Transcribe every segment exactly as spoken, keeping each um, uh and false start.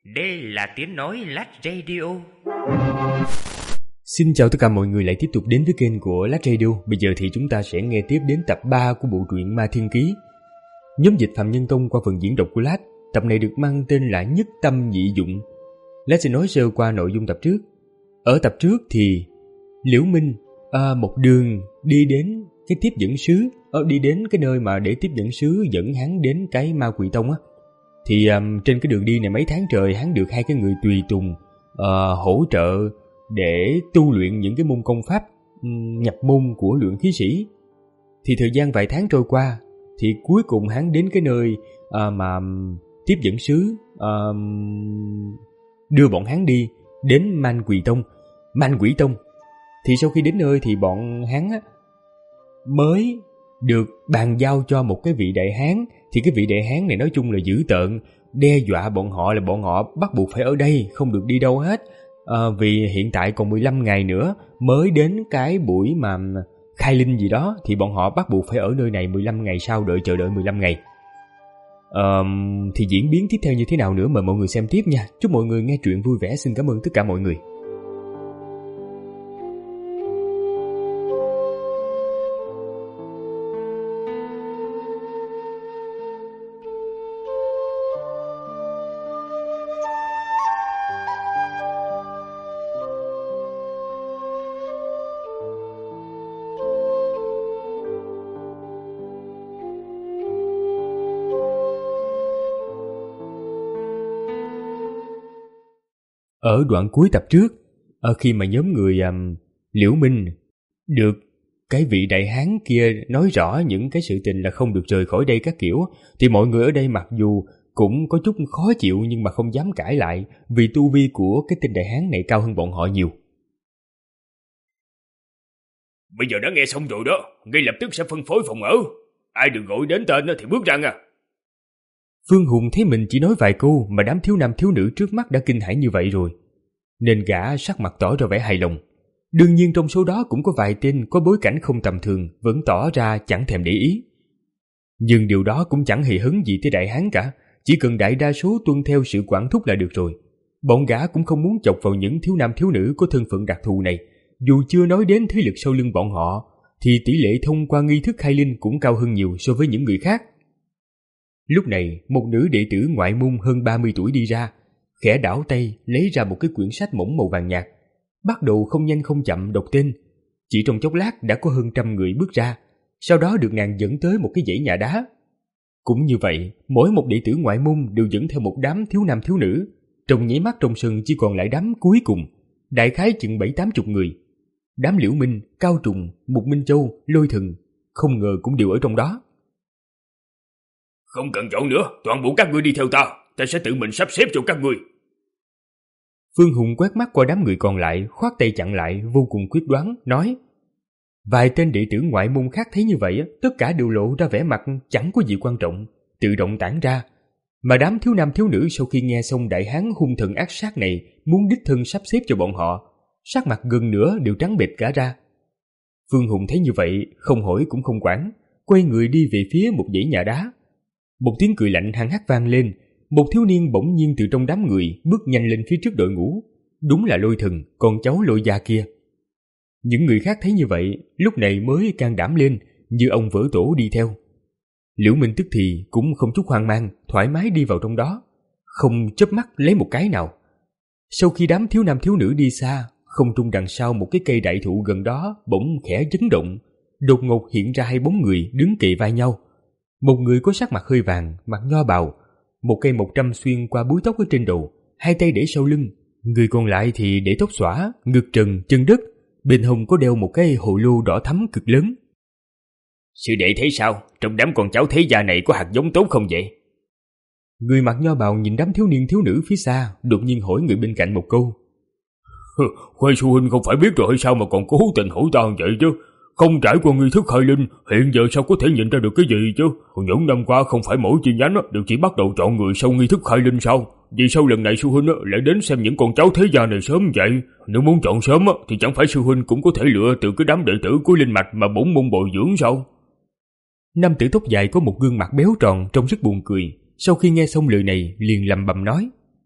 Đây là tiếng nói Lát Radio. Xin chào tất cả mọi người lại tiếp tục đến với kênh của Lát Radio. Bây giờ thì chúng ta sẽ nghe tiếp đến tập ba của bộ truyện Ma Thiên Ký. Nhóm dịch Phạm Nhân Tông qua phần diễn đọc của Lát. Tập này được mang tên là Nhất Tâm Nhị Dụng. Lát sẽ nói sơ qua nội dung tập trước. Ở tập trước thì Liễu Minh à, một đường đi đến cái tiếp dẫn sứ, à, đi đến cái nơi mà để tiếp dẫn sứ dẫn hắn đến cái Ma Quỷ Tông á. Thì um, trên cái đường đi này mấy tháng trời hắn được hai cái người tùy tùng uh, hỗ trợ để tu luyện những cái môn công pháp um, nhập môn của luyện khí sĩ. Thì thời gian vài tháng trôi qua thì cuối cùng hắn đến cái nơi uh, mà um, tiếp dẫn sứ uh, đưa bọn hắn đi đến Man Quỷ Tông. Man Quỷ Tông thì sau khi đến nơi thì bọn hắn á, mới được bàn giao cho một cái vị đại hán. Thì cái vị đại hán này nói chung là dữ tợn, đe dọa bọn họ là bọn họ bắt buộc phải ở đây, không được đi đâu hết. à, Vì hiện tại còn mười lăm ngày nữa mới đến cái buổi mà khai linh gì đó, thì bọn họ bắt buộc phải ở nơi này mười lăm ngày sau, đợi chờ đợi mười lăm ngày. à, Thì diễn biến tiếp theo như thế nào nữa mời mọi người xem tiếp nha. Chúc mọi người nghe truyện vui vẻ. Xin cảm ơn tất cả mọi người. Ở đoạn cuối tập trước, ở khi mà nhóm người um, Liễu Minh được cái vị đại hán kia nói rõ những cái sự tình là không được rời khỏi đây các kiểu, thì mọi người ở đây mặc dù cũng có chút khó chịu nhưng mà không dám cãi lại, vì tu vi của cái tên đại hán này cao hơn bọn họ nhiều. Bây giờ đã nghe xong rồi đó, ngay lập tức sẽ phân phối phòng ở. Ai được gọi đến tên thì bước ra nha. Phương Hùng thấy mình chỉ nói vài câu mà đám thiếu nam thiếu nữ trước mắt đã kinh hãi như vậy rồi, nên gã sắc mặt tỏ ra vẻ hài lòng. Đương nhiên trong số đó cũng có vài tên có bối cảnh không tầm thường vẫn tỏ ra chẳng thèm để ý. Nhưng điều đó cũng chẳng hề hấn gì tới đại hán cả, chỉ cần đại đa số tuân theo sự quản thúc là được rồi. Bọn gã cũng không muốn chọc vào những thiếu nam thiếu nữ có thân phận đặc thù này. Dù chưa nói đến thế lực sau lưng bọn họ, thì tỷ lệ thông qua nghi thức khai linh cũng cao hơn nhiều so với những người khác. Lúc này, một nữ đệ tử ngoại môn hơn ba mươi tuổi đi ra, khẽ đảo tay lấy ra một cái quyển sách mỏng màu vàng nhạt, bắt đầu không nhanh không chậm đọc tên. Chỉ trong chốc lát đã có hơn trăm người bước ra, sau đó được nàng dẫn tới một cái dãy nhà đá. Cũng như vậy, mỗi một đệ tử ngoại môn đều dẫn theo một đám thiếu nam thiếu nữ. Trong nháy mắt trong sân chỉ còn lại đám cuối cùng, đại khái chừng bảy tám chục người. Đám Liễu Minh, Cao Trùng, Mục Minh Châu, Lôi Thần không ngờ cũng đều ở trong đó. Không cần chọn nữa, toàn bộ các ngươi đi theo ta, ta sẽ tự mình sắp xếp cho các ngươi. Phương Hùng quét mắt qua đám người còn lại, khoát tay chặn lại, vô cùng quyết đoán, nói. Vài tên đệ tử ngoại môn khác thấy như vậy, tất cả đều lộ ra vẻ mặt chẳng có gì quan trọng, tự động tản ra. Mà đám thiếu nam thiếu nữ sau khi nghe xong đại hán hung thần ác sát này muốn đích thân sắp xếp cho bọn họ, sắc mặt gần nửa đều trắng bệch cả ra. Phương Hùng thấy như vậy, không hỏi cũng không quản, quay người đi về phía một dãy nhà đá. Một tiếng cười lạnh hăng hắc vang lên, một thiếu niên bỗng nhiên từ trong đám người bước nhanh lên phía trước đội ngũ. Đúng là Lôi Thần, con cháu Lôi gia kia. Những người khác thấy như vậy, lúc này mới can đảm lên, như ông vỡ tổ đi theo. Liễu Minh tức thì cũng không chút hoang mang, thoải mái đi vào trong đó, không chớp mắt lấy một cái nào. Sau khi đám thiếu nam thiếu nữ đi xa, không trung đằng sau một cái cây đại thụ gần đó bỗng khẽ chấn động, đột ngột hiện ra hai bóng người đứng kề vai nhau. Một người có sắc mặt hơi vàng, mặc nho bào, một cây một trăm xuyên qua búi tóc ở trên đầu, hai tay để sau lưng. Người còn lại thì để tóc xõa, ngực trần, chân đất, bên hông có đeo một cái hồ lô đỏ thắm cực lớn. Sư đệ thấy sao? Trong đám con cháu thế gia này có hạt giống tốt không vậy? Người mặc nho bào nhìn đám thiếu niên thiếu nữ phía xa, đột nhiên hỏi người bên cạnh một câu. Khoai sư huynh không phải biết rồi hay sao mà còn cố tình hỏi ta vậy chứ? Không trải qua nghi thức khai linh, hiện giờ sao có thể nhìn ra được cái gì chứ? Những năm qua không phải mỗi chi nhánh đều chỉ bắt đầu chọn người sau nghi thức khai linh sao? Vì sao lần này sư huynh lại đến xem những con cháu thế gia này sớm vậy? Nếu muốn chọn sớm thì chẳng phải sư huynh cũng có thể lựa từ cái đám đệ tử của linh mạch mà bổn môn bồi dưỡng sao? Nam tử tóc dài có một gương mặt béo tròn trông rất buồn cười. Sau khi nghe xong lời này liền lầm bầm nói.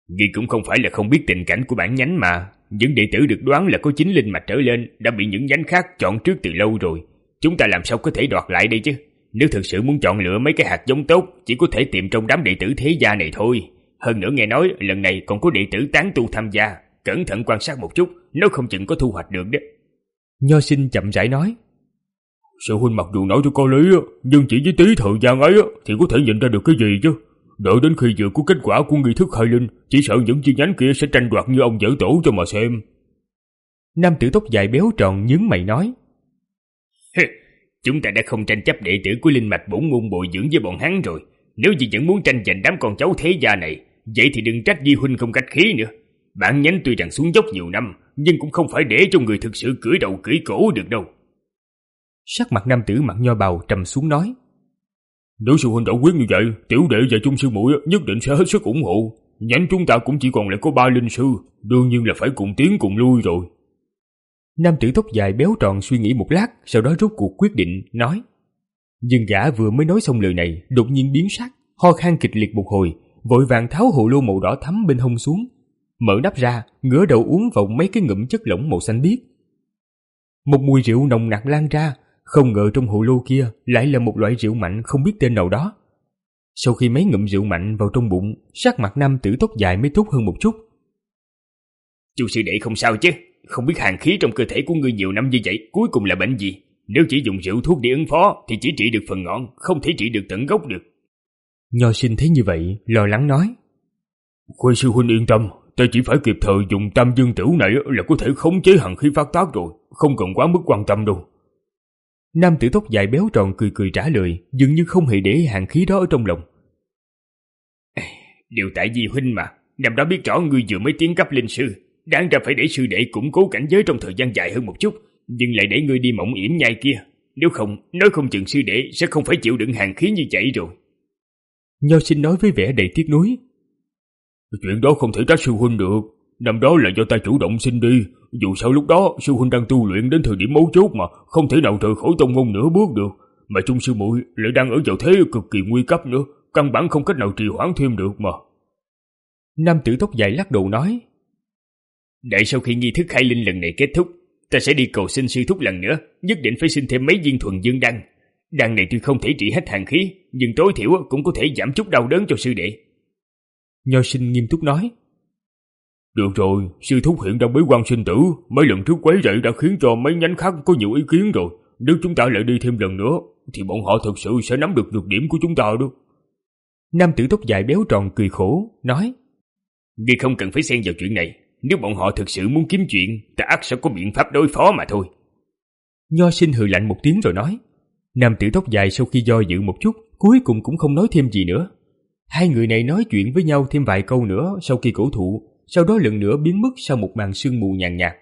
Ngươi cũng không phải là không biết tình cảnh của bản nhánh mà. Những đệ tử được đoán là có chín linh mạch trở lên đã bị những nhánh khác chọn trước từ lâu rồi. Chúng ta làm sao có thể đoạt lại đây chứ? Nếu thực sự muốn chọn lựa mấy cái hạt giống tốt, chỉ có thể tìm trong đám đệ tử thế gia này thôi. Hơn nữa nghe nói lần này còn có đệ tử tán tu tham gia. Cẩn thận quan sát một chút, nó không chừng có thu hoạch được đó. Nho sinh chậm rãi nói. Sư huynh mặc dù nói cho có lý, nhưng chỉ với tí thời gian ấy thì có thể nhìn ra được cái gì chứ? Đợi đến khi vừa có kết quả của nghi thức khai linh, chỉ sợ những chi nhánh kia sẽ tranh đoạt như ông dở tổ cho mà xem. Nam tử tóc dài béo tròn nhướng mày nói. Chúng ta đã không tranh chấp đệ tử của linh mạch bổn môn bồi dưỡng với bọn hắn rồi. Nếu như vẫn muốn tranh giành đám con cháu thế gia này, vậy thì đừng trách Di huynh không cách khí nữa. Bản nhánh tuy rằng xuống dốc nhiều năm, nhưng cũng không phải để cho người thực sự cưỡi đầu cưỡi cổ được đâu. Sắc mặt nam tử mặc nho bào trầm xuống nói. Nếu sư huynh đã quyết như vậy, tiểu đệ và chung sư muội nhất định sẽ hết sức ủng hộ. Nhánh chúng ta cũng chỉ còn lại có ba linh sư, đương nhiên là phải cùng tiến cùng lui rồi. Nam tử tóc dài béo tròn suy nghĩ một lát, sau đó rốt cuộc quyết định, nói. Nhưng gã vừa mới nói xong lời này, đột nhiên biến sắc, ho khan kịch liệt một hồi, vội vàng tháo hồ lô màu đỏ thắm bên hông xuống, mở nắp ra, ngửa đầu uống vào mấy cái ngụm chất lỏng màu xanh biếc. Một mùi rượu nồng nặc lan ra, không ngờ trong hồ lô kia lại là một loại rượu mạnh không biết tên nào đó. Sau khi mấy ngụm rượu mạnh vào trong bụng, sắc mặt nam tử tóc dài mới tốt hơn một chút. Chu sư đệ không sao chứ? Không biết hàn khí trong cơ thể của ngươi nhiều năm như vậy cuối cùng là bệnh gì? Nếu chỉ dùng rượu thuốc để ứng phó thì chỉ trị được phần ngọn, không thể trị được tận gốc được. Nho sinh thấy như vậy, lo lắng nói. Khuê sư huynh yên tâm, ta chỉ phải kịp thời dùng tam dương tửu này là có thể khống chế hàn khí phát tác rồi, không cần quá mức quan tâm đâu. Nam tử tóc dài béo tròn cười cười trả lời, dường như không hề để hàn khí đó ở trong lòng. Điều tại Di huynh mà, năm đó biết rõ ngươi vừa mới tiến cấp linh sư, đáng ra phải để sư đệ củng cố cảnh giới trong thời gian dài hơn một chút, nhưng lại để ngươi đi mộng yểm nhai kia. Nếu không, nói không chừng sư đệ sẽ không phải chịu đựng hàn khí như vậy rồi. Nho sinh nói với vẻ đầy tiếc nuối. Chuyện đó không thể trách sư huynh được. Năm đó là do ta chủ động xin đi. Dù sao lúc đó sư huynh đang tu luyện đến thời điểm mấu chốt mà không thể nào rời khỏi tông môn nửa bước được. Mà chung sư muội lại đang ở vào thế cực kỳ nguy cấp nữa, căn bản không cách nào trì hoãn thêm được mà. Nam tử tóc dài lắc đầu nói. Đợi sau khi nghi thức khai linh lần này kết thúc, ta sẽ đi cầu xin sư thúc lần nữa, nhất định phải xin thêm mấy viên thuần dương đan. Đan này tuy không thể trị hết hàn khí, nhưng tối thiểu cũng có thể giảm chút đau đớn cho sư đệ. Nho sinh nghiêm túc nói. Được rồi, sư thúc hiện đang bế quan sinh tử, mấy lần trước quấy rầy đã khiến cho mấy nhánh khác có nhiều ý kiến rồi. Nếu chúng ta lại đi thêm lần nữa, thì bọn họ thật sự sẽ nắm được nhược điểm của chúng ta đó. Nam tử tóc dài béo tròn cười khổ, nói. Ngươi không cần phải xen vào chuyện này. Nếu bọn họ thực sự muốn kiếm chuyện, ta ắt sẽ có biện pháp đối phó mà thôi. Nho sinh hừ lạnh một tiếng rồi nói. Nam tử tóc dài sau khi do dự một chút, cuối cùng cũng không nói thêm gì nữa. Hai người này nói chuyện với nhau thêm vài câu nữa sau khi cổ thụ, sau đó lần nữa biến mất sau một màn sương mù nhàn nhạt.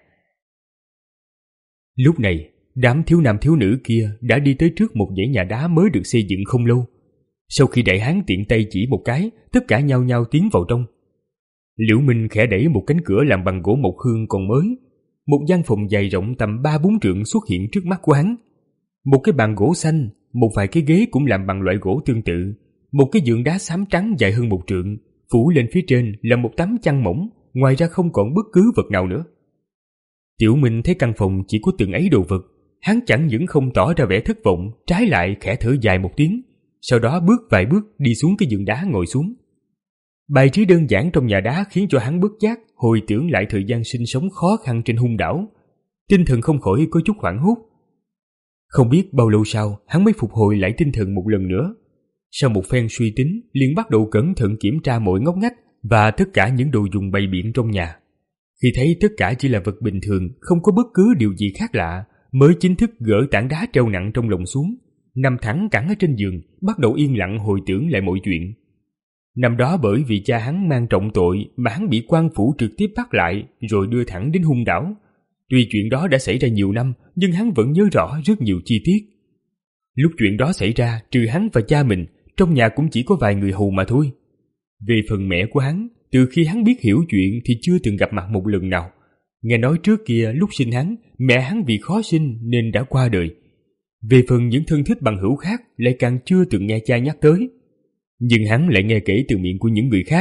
Lúc này, đám thiếu nam thiếu nữ kia đã đi tới trước một dãy nhà đá mới được xây dựng không lâu. Sau khi đại hán tiện tay chỉ một cái, tất cả nhao nhao tiến vào trong. Liễu Minh khẽ đẩy một cánh cửa làm bằng gỗ mộc hương còn mới. Một gian phòng dài rộng tầm ba bốn trượng xuất hiện trước mắt của hắn. Một cái bàn gỗ xanh, một vài cái ghế cũng làm bằng loại gỗ tương tự. Một cái giường đá xám trắng dài hơn một trượng, phủ lên phía trên là một tấm chăn mỏng, ngoài ra không còn bất cứ vật nào nữa. Tiểu Minh thấy căn phòng chỉ có từng ấy đồ vật, hắn chẳng những không tỏ ra vẻ thất vọng, trái lại khẽ thở dài một tiếng, sau đó bước vài bước đi xuống cái giường đá ngồi xuống. Bài trí đơn giản trong nhà đá khiến cho hắn bất giác hồi tưởng lại thời gian sinh sống khó khăn trên hung đảo, tinh thần không khỏi có chút hoảng hốt. Không biết bao lâu sau, hắn mới phục hồi lại tinh thần một lần nữa. Sau một phen suy tính, liền bắt đầu cẩn thận kiểm tra mọi ngóc ngách và tất cả những đồ dùng bày biện trong nhà. Khi thấy tất cả chỉ là vật bình thường, không có bất cứ điều gì khác lạ, mới chính thức gỡ tảng đá treo nặng trong lòng xuống, nằm thẳng cẳng ở trên giường, bắt đầu yên lặng hồi tưởng lại mọi chuyện. Năm đó bởi vì cha hắn mang trọng tội mà hắn bị quan phủ trực tiếp bắt lại rồi đưa thẳng đến hung đảo. Tuy chuyện đó đã xảy ra nhiều năm, nhưng hắn vẫn nhớ rõ rất nhiều chi tiết. Lúc chuyện đó xảy ra, trừ hắn và cha mình, trong nhà cũng chỉ có vài người hầu mà thôi. Về phần mẹ của hắn, từ khi hắn biết hiểu chuyện thì chưa từng gặp mặt một lần nào. Nghe nói trước kia lúc sinh hắn, mẹ hắn vì khó sinh nên đã qua đời. Về phần những thân thích bằng hữu khác lại càng chưa từng nghe cha nhắc tới. Nhưng hắn lại nghe kể từ miệng của những người khác,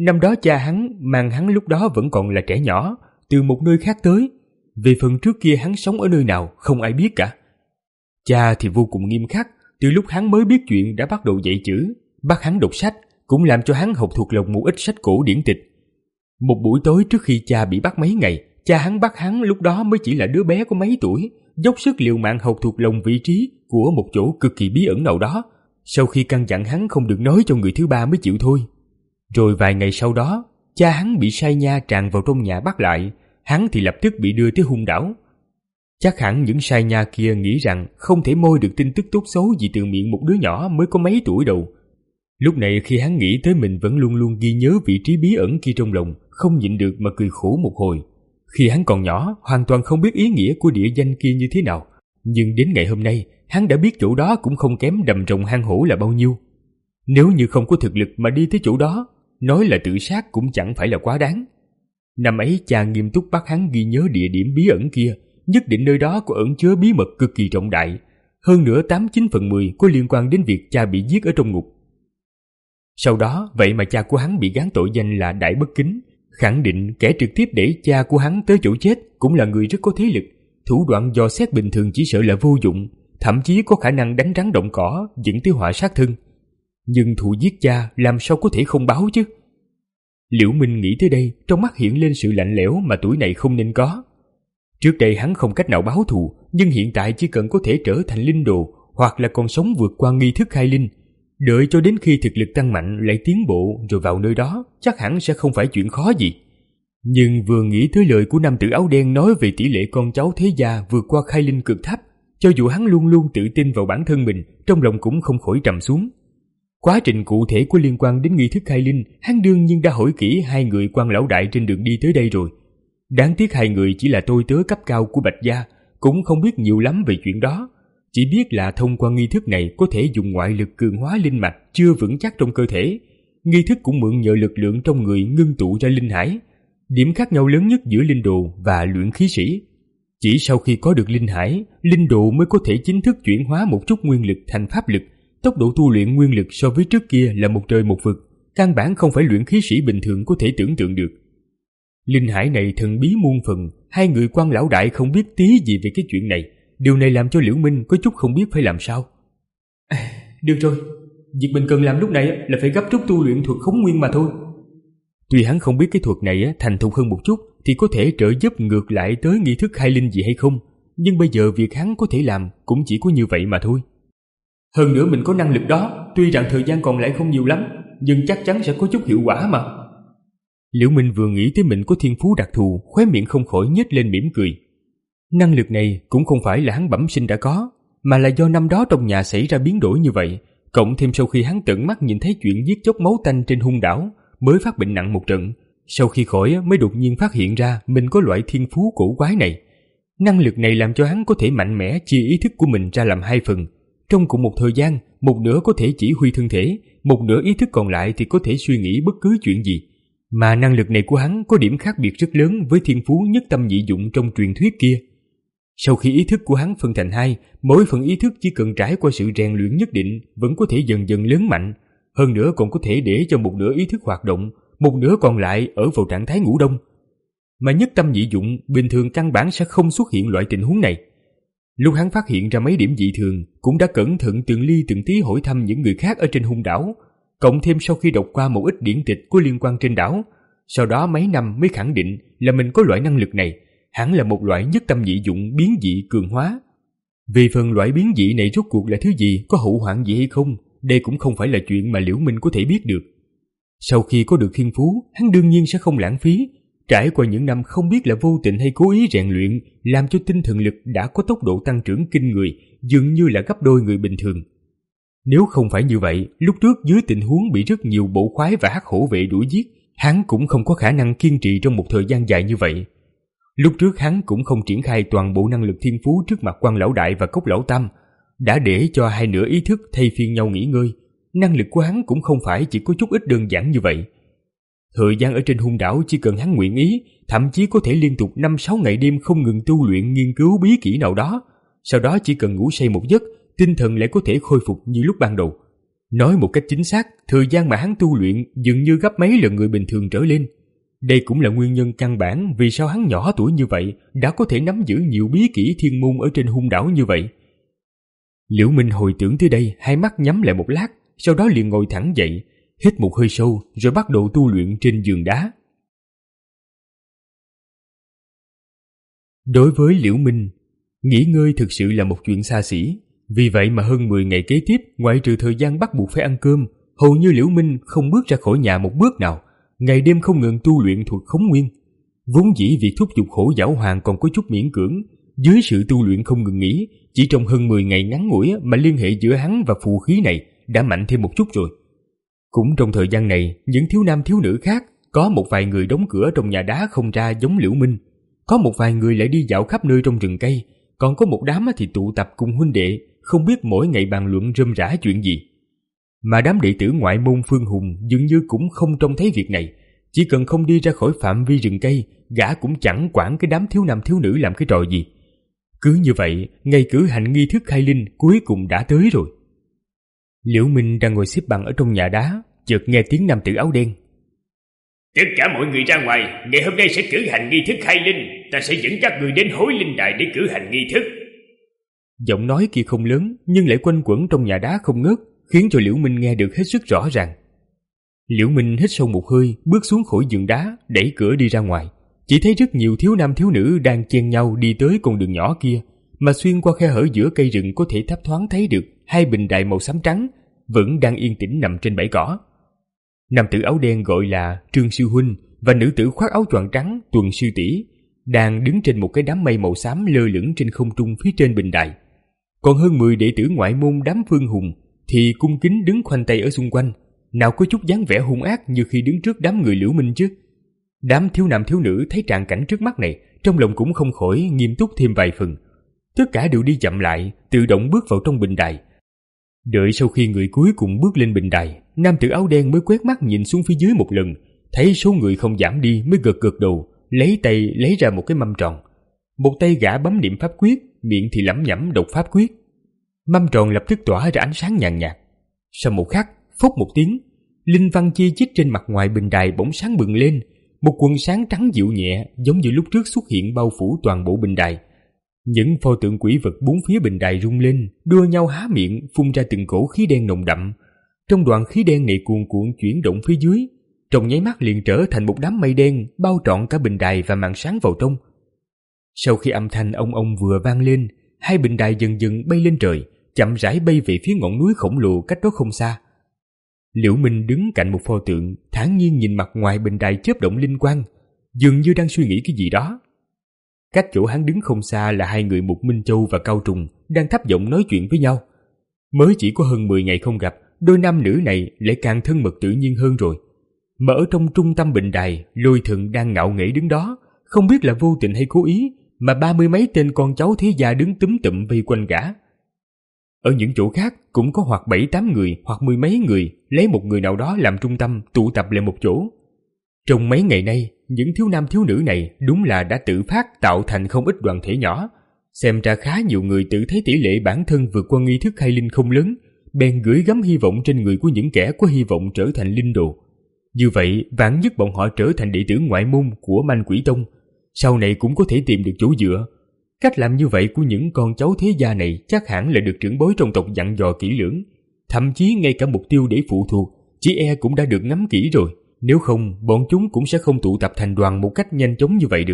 năm đó cha hắn mang hắn lúc đó vẫn còn là trẻ nhỏ, từ một nơi khác tới. Về phần trước kia hắn sống ở nơi nào không ai biết cả. Cha thì vô cùng nghiêm khắc, từ lúc hắn mới biết chuyện đã bắt đầu dạy chữ, bắt hắn đọc sách, cũng làm cho hắn học thuộc lòng một ít sách cổ điển tịch. Một buổi tối trước khi cha bị bắt mấy ngày, cha hắn bắt hắn lúc đó mới chỉ là đứa bé có mấy tuổi, dốc sức liều mạng học thuộc lòng vị trí của một chỗ cực kỳ bí ẩn nào đó, sau khi căn dặn hắn không được nói cho người thứ ba mới chịu thôi. Rồi vài ngày sau đó, cha hắn bị sai nha tràn vào trong nhà bắt lại, hắn thì lập tức bị đưa tới Hung đảo. Chắc hẳn những sai nha kia nghĩ rằng không thể moi được tin tức tốt xấu gì từ miệng một đứa nhỏ mới có mấy tuổi đâu. Lúc này khi hắn nghĩ tới mình vẫn luôn luôn ghi nhớ vị trí bí ẩn kia trong lòng, không nhịn được mà cười khổ một hồi. Khi hắn còn nhỏ, hoàn toàn không biết ý nghĩa của địa danh kia như thế nào, nhưng đến ngày hôm nay, hắn đã biết chỗ đó cũng không kém đầm rồng hang hổ là bao nhiêu. Nếu như không có thực lực mà đi tới chỗ đó, nói là tự sát cũng chẳng phải là quá đáng. Năm ấy cha nghiêm túc bắt hắn ghi nhớ địa điểm bí ẩn kia, nhất định nơi đó có ẩn chứa bí mật cực kỳ trọng đại, hơn nữa tám chín phần mười có liên quan đến việc cha bị giết ở trong ngục. Sau đó, vậy mà cha của hắn bị gán tội danh là đại bất kính, khẳng định kẻ trực tiếp đẩy cha của hắn tới chỗ chết cũng là người rất có thế lực, thủ đoạn dò xét bình thường chỉ sợ là vô dụng, thậm chí có khả năng đánh rắn động cỏ, dẫn tới họa sát thân. Nhưng thù giết cha làm sao có thể không báo chứ? Liễu Minh nghĩ tới đây, trong mắt hiện lên sự lạnh lẽo mà tuổi này không nên có. Trước đây hắn không cách nào báo thù, nhưng hiện tại chỉ cần có thể trở thành linh đồ, hoặc là còn sống vượt qua nghi thức khai linh, đợi cho đến khi thực lực tăng mạnh lại tiến bộ rồi vào nơi đó, chắc hẳn sẽ không phải chuyện khó gì. Nhưng vừa nghĩ tới lời của nam tử áo đen nói về tỷ lệ con cháu thế gia vượt qua khai linh cực thấp, cho dù hắn luôn luôn tự tin vào bản thân mình, trong lòng cũng không khỏi trầm xuống. Quá trình cụ thể của liên quan đến nghi thức khai linh, hắn đương nhiên đã hỏi kỹ hai người quan lão đại trên đường đi tới đây rồi. Đáng tiếc hai người chỉ là tôi tớ cấp cao của Bạch gia, cũng không biết nhiều lắm về chuyện đó. Chỉ biết là thông qua nghi thức này có thể dùng ngoại lực cường hóa linh mạch chưa vững chắc trong cơ thể. Nghi thức cũng mượn nhờ lực lượng trong người ngưng tụ ra linh hải. Điểm khác nhau lớn nhất giữa linh đồ và luyện khí sĩ. Chỉ sau khi có được linh hải, linh đồ mới có thể chính thức chuyển hóa một chút nguyên lực thành pháp lực. Tốc độ tu luyện nguyên lực so với trước kia là một trời một vực, căn bản không phải luyện khí sĩ bình thường có thể tưởng tượng được. Linh hải này thần bí muôn phần, hai người quan lão đại không biết tí gì về cái chuyện này. Điều này làm cho Liễu Minh có chút không biết phải làm sao. À, được rồi, việc mình cần làm lúc này là phải gấp rút tu luyện thuật khống nguyên mà thôi. Tuy hắn không biết cái thuật này thành thục hơn một chút thì có thể trợ giúp ngược lại tới nghi thức khai linh gì hay không, nhưng bây giờ việc hắn có thể làm cũng chỉ có như vậy mà thôi. Hơn nữa mình có năng lực đó, tuy rằng thời gian còn lại không nhiều lắm, nhưng chắc chắn sẽ có chút hiệu quả mà. Liễu Minh vừa nghĩ tới mình có thiên phú đặc thù, khóe miệng không khỏi nhếch lên mỉm cười. Năng lực này cũng không phải là hắn bẩm sinh đã có, mà là do năm đó trong nhà xảy ra biến đổi như vậy, cộng thêm sau khi hắn tận mắt nhìn thấy chuyện giết chóc máu tanh trên Hung đảo, mới phát bệnh nặng một trận. Sau khi khỏi mới đột nhiên phát hiện ra mình có loại thiên phú cổ quái này. Năng lực này làm cho hắn có thể mạnh mẽ chia ý thức của mình ra làm hai phần. Trong cùng một thời gian, một nửa có thể chỉ huy thân thể, một nửa ý thức còn lại thì có thể suy nghĩ bất cứ chuyện gì. Mà năng lực này của hắn có điểm khác biệt rất lớn với thiên phú nhất tâm nhị dụng trong truyền thuyết kia. Sau khi ý thức của hắn phân thành hai, mỗi phần ý thức chỉ cần trải qua sự rèn luyện nhất định vẫn có thể dần dần lớn mạnh. Hơn nữa còn có thể để cho một nửa ý thức hoạt động, một nửa còn lại ở vào trạng thái ngủ đông. Mà nhất tâm nhị dụng bình thường căn bản sẽ không xuất hiện loại tình huống này. Lúc hắn phát hiện ra mấy điểm dị thường, cũng đã cẩn thận từng ly từng tí hỏi thăm những người khác ở trên Hung đảo, cộng thêm sau khi đọc qua một ít điển tịch có liên quan trên đảo, sau đó mấy năm mới khẳng định là mình có loại năng lực này, hẳn là một loại nhất tâm nhị dụng biến dị cường hóa. Vì phần loại biến dị này rốt cuộc là thứ gì, có hậu hoạn gì hay không, đây cũng không phải là chuyện mà Liễu Minh có thể biết được. Sau khi có được thiên phú, hắn đương nhiên sẽ không lãng phí. Trải qua những năm không biết là vô tình hay cố ý rèn luyện, làm cho tinh thần lực đã có tốc độ tăng trưởng kinh người, dường như là gấp đôi người bình thường. Nếu không phải như vậy, lúc trước dưới tình huống bị rất nhiều bộ khoái và hắc hổ vệ đuổi giết, hắn cũng không có khả năng kiên trì trong một thời gian dài như vậy. Lúc trước hắn cũng không triển khai toàn bộ năng lực thiên phú trước mặt Quan lão đại và Cốc lão tam, đã để cho hai nửa ý thức thay phiên nhau nghỉ ngơi. Năng lực của hắn cũng không phải chỉ có chút ít đơn giản như vậy. Thời gian ở trên Hung đảo chỉ cần hắn nguyện ý, thậm chí có thể liên tục năm sáu ngày đêm không ngừng tu luyện nghiên cứu bí kỹ nào đó, sau đó chỉ cần ngủ say một giấc, tinh thần lại có thể khôi phục như lúc ban đầu. Nói một cách chính xác, thời gian mà hắn tu luyện dường như gấp mấy lần người bình thường trở lên. Đây cũng là nguyên nhân căn bản vì sao hắn nhỏ tuổi như vậy đã có thể nắm giữ nhiều bí kỹ thiên môn ở trên hung đảo như vậy. Liễu Minh hồi tưởng tới đây, hai mắt nhắm lại một lát, sau đó liền ngồi thẳng dậy, hít một hơi sâu rồi bắt đầu tu luyện trên giường đá. Đối với Liễu Minh, nghỉ ngơi thực sự là một chuyện xa xỉ. Vì vậy mà hơn mười ngày kế tiếp, ngoại trừ thời gian bắt buộc phải ăn cơm, hầu như Liễu Minh không bước ra khỏi nhà một bước nào, ngày đêm không ngừng tu luyện thuật khống nguyên. Vốn dĩ việc thúc giục Hổ Giảo Hoàng còn có chút miễn cưỡng, dưới sự tu luyện không ngừng nghỉ, chỉ trong hơn mười ngày ngắn ngủi mà liên hệ giữa hắn và phù khí này đã mạnh thêm một chút rồi. Cũng trong thời gian này, những thiếu nam thiếu nữ khác, có một vài người đóng cửa trong nhà đá không ra giống Liễu Minh, có một vài người lại đi dạo khắp nơi trong rừng cây, còn có một đám thì tụ tập cùng huynh đệ, không biết mỗi ngày bàn luận rơm rã chuyện gì. Mà đám đệ tử ngoại môn Phương Hùng dường như cũng không trông thấy việc này, chỉ cần không đi ra khỏi phạm vi rừng cây, gã cũng chẳng quản cái đám thiếu nam thiếu nữ làm cái trò gì. Cứ như vậy, ngày cử hành nghi thức khai linh cuối cùng đã tới rồi. Liễu Minh đang ngồi xếp bằng ở trong nhà đá, chợt nghe tiếng nam tử áo đen. Tất cả mọi người ra ngoài, ngày hôm nay sẽ cử hành nghi thức khai linh, ta sẽ dẫn các người đến hối linh đài để cử hành nghi thức. Giọng nói kia không lớn nhưng lại quanh quẩn trong nhà đá không ngớt, khiến cho Liễu Minh nghe được hết sức rõ ràng. Liễu Minh hít sâu một hơi, bước xuống khỏi giường đá, đẩy cửa đi ra ngoài. Chỉ thấy rất nhiều thiếu nam thiếu nữ đang chen nhau đi tới con đường nhỏ kia, mà xuyên qua khe hở giữa cây rừng có thể thấp thoáng thấy được hai bình đài màu xám trắng vẫn đang yên tĩnh nằm trên bãi cỏ. Nam tử áo đen gọi là Trương Sư Huynh và nữ tử khoác áo choàng trắng Tuần Sư Tỷ đang đứng trên một cái đám mây màu xám lơ lửng trên không trung phía trên bình đài. Còn hơn mười đệ tử ngoại môn đám Phương Hùng thì cung kính đứng khoanh tay ở xung quanh, nào có chút dáng vẻ hung ác như khi đứng trước đám người Liễu Minh chứ. Đám thiếu nam thiếu nữ thấy tràng cảnh trước mắt này, trong lòng cũng không khỏi nghiêm túc thêm vài phần. Tất cả đều đi chậm lại, tự động bước vào trong bình đài. Đợi sau khi người cuối cùng bước lên bình đài, nam tử áo đen mới quét mắt nhìn xuống phía dưới một lần, thấy số người không giảm đi mới gật gật đầu, lấy tay lấy ra một cái mâm tròn. Một tay gã bấm niệm pháp quyết, miệng thì lẩm nhẩm đọc pháp quyết. Mâm tròn lập tức tỏa ra ánh sáng nhàn nhạt. Sau một khắc, phốc một tiếng, linh văn chi chít trên mặt ngoài bình đài bỗng sáng bừng lên, một quần sáng trắng dịu nhẹ giống như lúc trước xuất hiện bao phủ toàn bộ bình đài. Những pho tượng quỷ vật bốn phía bình đài rung lên, đua nhau há miệng phun ra từng cổ khí đen nồng đậm. Trong đoàn khí đen này cuồn cuộn chuyển động phía dưới, trong nháy mắt liền trở thành một đám mây đen bao trọn cả bình đài và màn sáng vào trong. Sau khi âm thanh ông ông vừa vang lên, hai bình đài dần dần bay lên trời, chậm rãi bay về phía ngọn núi khổng lồ cách đó không xa. Liễu Minh đứng cạnh một pho tượng, thản nhiên nhìn mặt ngoài bình đài chớp động linh quang, dường như đang suy nghĩ cái gì đó. Cách chỗ hắn đứng không xa là hai người Mục Minh Châu và Cao Trùng đang thấp giọng nói chuyện với nhau. Mới chỉ có hơn mười ngày không gặp, đôi nam nữ này lại càng thân mật tự nhiên hơn rồi. Mà ở trong trung tâm bình đài, Lôi Thần đang ngạo nghễ đứng đó, không biết là vô tình hay cố ý, mà ba mươi mấy tên con cháu thế gia đứng túm tụm vây quanh gã. Ở những chỗ khác cũng có hoặc bảy tám người hoặc mười mấy người lấy một người nào đó làm trung tâm tụ tập lại một chỗ. Trong mấy ngày nay, những thiếu nam thiếu nữ này đúng là đã tự phát tạo thành không ít đoàn thể nhỏ. Xem ra khá nhiều người tự thấy tỷ lệ bản thân vượt qua nghi thức khai linh không lớn, bèn gửi gắm hy vọng trên người của những kẻ có hy vọng trở thành linh đồ. Như vậy, vạn nhất bọn họ trở thành đệ tử ngoại môn của Manh Quỷ Tông, sau này cũng có thể tìm được chỗ dựa. Cách làm như vậy của những con cháu thế gia này chắc hẳn là được trưởng bối trong tộc dặn dò kỹ lưỡng. Thậm chí ngay cả mục tiêu để phụ thuộc, chỉ e cũng đã được ngắm kỹ rồi. Nếu không, bọn chúng cũng sẽ không tụ tập thành đoàn một cách nhanh chóng như vậy được.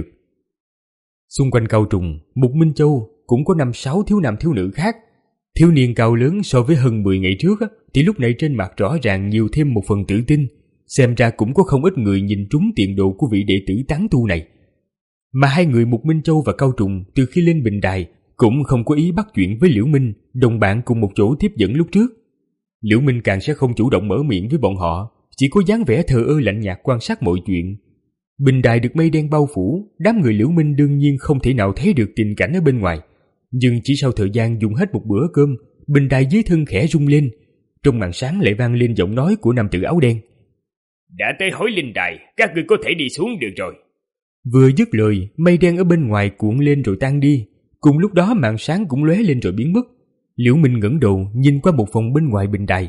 Xung quanh Cao Trùng, Mục Minh Châu cũng có năm sáu thiếu nam thiếu nữ khác. Thiếu niên cao lớn so với hơn mười ngày trước thì lúc này trên mặt rõ ràng nhiều thêm một phần tự tin. Xem ra cũng có không ít người nhìn trúng tiền đồ của vị đệ tử tán tu này. Mà hai người Mục Minh Châu và Cao Trùng từ khi lên bình đài cũng không có ý bắt chuyện với Liễu Minh, đồng bạn cùng một chỗ tiếp dẫn lúc trước. Liễu Minh càng sẽ không chủ động mở miệng với bọn họ, chỉ có dáng vẻ thờ ơ lạnh nhạt quan sát mọi chuyện. Bình đài được mây đen bao phủ, đám người Liễu Minh đương nhiên không thể nào thấy được tình cảnh ở bên ngoài. Nhưng chỉ sau thời gian dùng hết một bữa cơm, bình đài dưới thân khẽ rung lên, trong màn sáng lại vang lên giọng nói của nam tử áo đen. Đã tới hối linh đài, các ngươi có thể đi xuống được rồi. Vừa dứt lời, mây đen ở bên ngoài cuộn lên rồi tan đi, cùng lúc đó màn sáng cũng lóe lên rồi biến mất. Liễu Minh ngẩng đầu nhìn qua một vòng bên ngoài bình đài,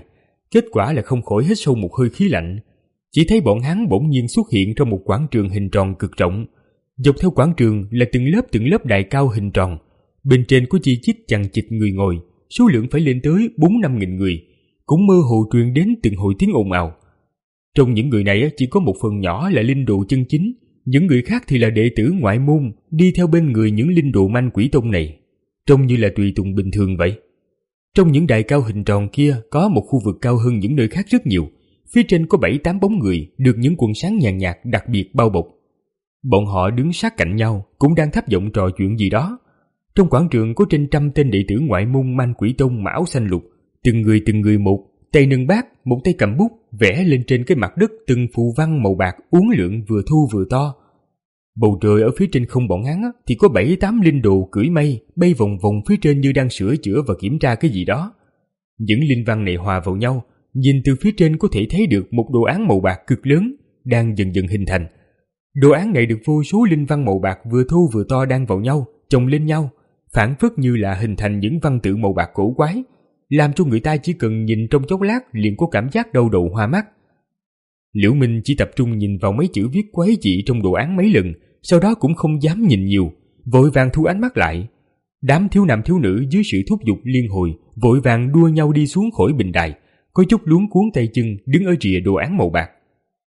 Kết quả là không khỏi hít sâu một hơi khí lạnh. Chỉ thấy bọn hắn bỗng nhiên xuất hiện trong một quảng trường hình tròn cực rộng. Dọc theo quảng trường là từng lớp từng lớp đài cao hình tròn. Bên trên có chi chít chằng chịt người ngồi, số lượng phải lên tới bốn năm nghìn người, cũng mơ hồ truyền đến từng hồi tiếng ồn ào. Trong những người này chỉ có một phần nhỏ là linh đồ chân chính, những người khác thì là đệ tử ngoại môn đi theo bên người những linh đồ manh quỷ tông này, trông như là tùy tùng bình thường vậy. Trong những đài cao hình tròn kia có một khu vực cao hơn những nơi khác rất nhiều, phía trên có bảy tám bóng người được những quần sáng nhàn nhạt đặc biệt bao bọc. Bọn họ đứng sát cạnh nhau cũng đang thấp giọng trò chuyện gì đó. Trong quảng trường có trên trăm tên đệ tử ngoại môn manh quỷ tông mặc áo xanh lục, từng người từng người một, tay nâng bát, một tay cầm bút, vẽ lên trên cái mặt đất từng phù văn màu bạc uốn lượn vừa thu vừa to. Bầu trời ở phía trên không bọn hắn thì có bảy tám linh đồ cưỡi mây bay vòng vòng phía trên như đang sửa chữa và kiểm tra cái gì đó. Những linh văn này hòa vào nhau, nhìn từ phía trên có thể thấy được một đồ án màu bạc cực lớn đang dần dần hình thành. Đồ án này được vô số linh văn màu bạc vừa thô vừa to đan vào nhau, chồng lên nhau, phản phất như là hình thành những văn tự màu bạc cổ quái, làm cho người ta chỉ cần nhìn trong chốc lát liền có cảm giác đau đầu hoa mắt. Liễu Minh chỉ tập trung nhìn vào mấy chữ viết quái dị trong đồ án mấy lần, sau đó cũng không dám nhìn nhiều, vội vàng thu ánh mắt lại. Đám thiếu nam thiếu nữ dưới sự thúc giục liên hồi vội vàng đua nhau đi xuống khỏi bình đài, có chút luống cuống tay chân đứng ở rìa đồ án màu bạc.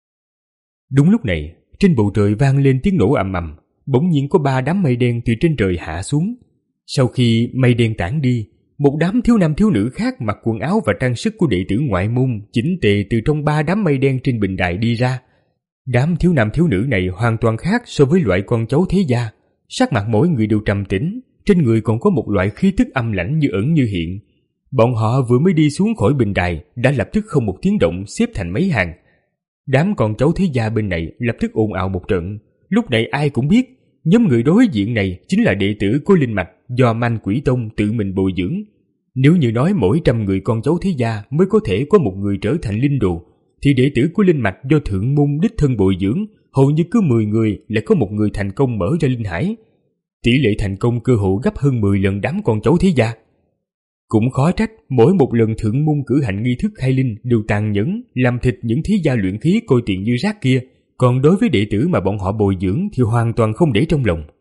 Đúng lúc này, trên bầu trời vang lên tiếng nổ ầm ầm, bỗng nhiên có ba đám mây đen từ trên trời hạ xuống. Sau khi mây đen tản đi, một đám thiếu nam thiếu nữ khác mặc quần áo và trang sức của đệ tử ngoại môn chỉnh tề từ trong ba đám mây đen trên bình đài đi ra. Đám thiếu nam thiếu nữ này hoàn toàn khác so với loại con cháu thế gia, sắc mặt mỗi người đều trầm tĩnh, trên người còn có một loại khí tức âm lãnh như ẩn như hiện. Bọn họ vừa mới đi xuống khỏi bình đài đã lập tức không một tiếng động xếp thành mấy hàng. Đám con cháu thế gia bên này lập tức ồn ào một trận. Lúc này ai cũng biết nhóm người đối diện này chính là đệ tử của linh mạch do manh quỷ tông tự mình bồi dưỡng. Nếu như nói mỗi trăm người con cháu thế gia mới có thể có một người trở thành linh đồ, thì đệ tử của linh mạch do thượng môn đích thân bồi dưỡng hầu như cứ mười người lại có một người thành công mở ra linh hải. Tỷ lệ thành công cơ hội gấp hơn mười lần đám con cháu thế gia. Cũng khó trách mỗi một lần thượng môn cử hành nghi thức khai linh đều tàn nhẫn làm thịt những thế gia luyện khí coi tiền như rác kia, còn đối với đệ tử mà bọn họ bồi dưỡng thì hoàn toàn không để trong lòng.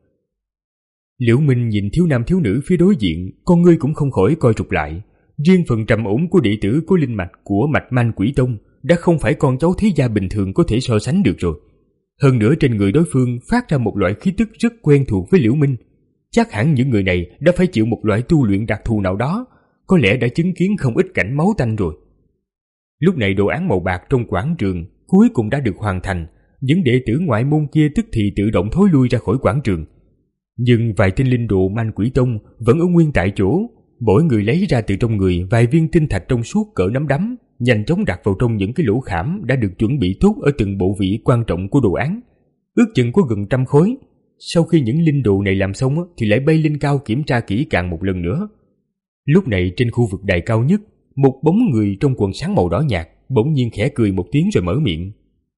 Liễu Minh nhìn thiếu nam thiếu nữ phía đối diện, con ngươi cũng không khỏi coi trục lại. Riêng phần trầm ổn của đệ tử của linh mạch của mạch manh quỷ tông đã không phải con cháu thế gia bình thường có thể so sánh được rồi. Hơn nữa trên người đối phương phát ra một loại khí tức rất quen thuộc với Liễu Minh. Chắc hẳn những người này đã phải chịu một loại tu luyện đặc thù nào đó, có lẽ đã chứng kiến không ít cảnh máu tanh rồi. Lúc này đồ án màu bạc trong quảng trường cuối cùng đã được hoàn thành, những đệ tử ngoại môn kia tức thì tự động thối lui ra khỏi quảng trường. Nhưng vài tên linh đồ manh quỷ tông vẫn ở nguyên tại chỗ, mỗi người lấy ra từ trong người vài viên tinh thạch trong suốt cỡ nắm đấm, nhanh chóng đặt vào trong những cái lỗ khảm đã được chuẩn bị tốt ở từng bộ vị quan trọng của đồ án. Ước chừng có gần trăm khối. Sau khi những linh đồ này làm xong thì lại bay lên cao kiểm tra kỹ càng một lần nữa. Lúc này trên khu vực đài cao nhất, một bóng người trong quần sáng màu đỏ nhạt bỗng nhiên khẽ cười một tiếng rồi mở miệng.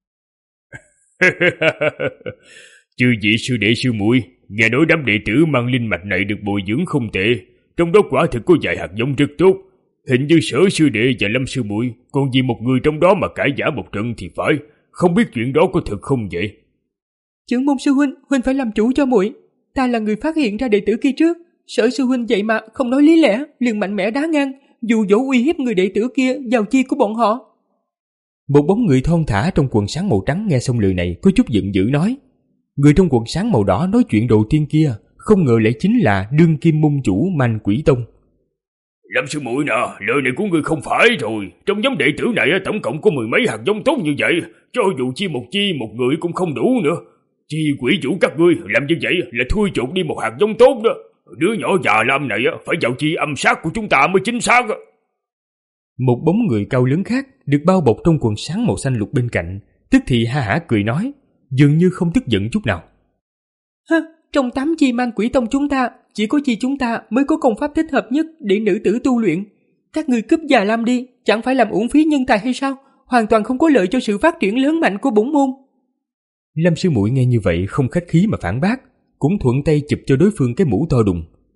Chư vị sư đệ sư muội, nghe nói đám đệ tử mang linh mạch này được bồi dưỡng không tệ, trong đó quả thực có vài hạt giống rất tốt. Hình như Sở sư đệ và Lâm sư muội còn vì một người trong đó mà cãi giả một trận thì phải, không biết chuyện đó có thật không vậy? Trưởng môn sư huynh, huynh phải làm chủ cho muội. Ta là người phát hiện ra đệ tử kia trước. Sở sư huynh vậy mà không nói lý lẽ, liền mạnh mẽ đá ngang, dụ dỗ uy hiếp người đệ tử kia vào chi của bọn họ. Một bóng người thon thả trong quần sáng màu trắng nghe xong lời này có chút giận dữ nói. Người trong quần sáng màu đỏ nói chuyện đầu tiên kia không ngờ lại chính là đương kim môn chủ manh quỷ tông. Lâm sư muội nè, lời này của ngươi không phải rồi. Trong nhóm đệ tử này tổng cộng có mười mấy hạt giống tốt như vậy, cho dù chia một chi một người cũng không đủ nữa. Chi quỷ chủ các ngươi làm như vậy là thui chột đi một hạt giống tốt đó. Đứa nhỏ già lam này phải vào chi âm sát của chúng ta mới chính xác. Một bóng người cao lớn khác được bao bọc trong quần sáng màu xanh lục bên cạnh, tức thì ha hả cười nói, dường như không tức giận chút nào. Hả, trong tám chi manh quỷ tông chúng ta, chỉ có chi chúng ta mới có công pháp thích hợp nhất để nữ tử tu luyện. Các người cướp già lam đi, chẳng phải làm uổng phí nhân tài hay sao? Hoàn toàn không có lợi cho sự phát triển lớn mạnh của bổn môn. Lâm sư muội nghe như vậy không khách khí mà phản bác, cũng thuận tay chụp cho đối phương cái mũ to đùng.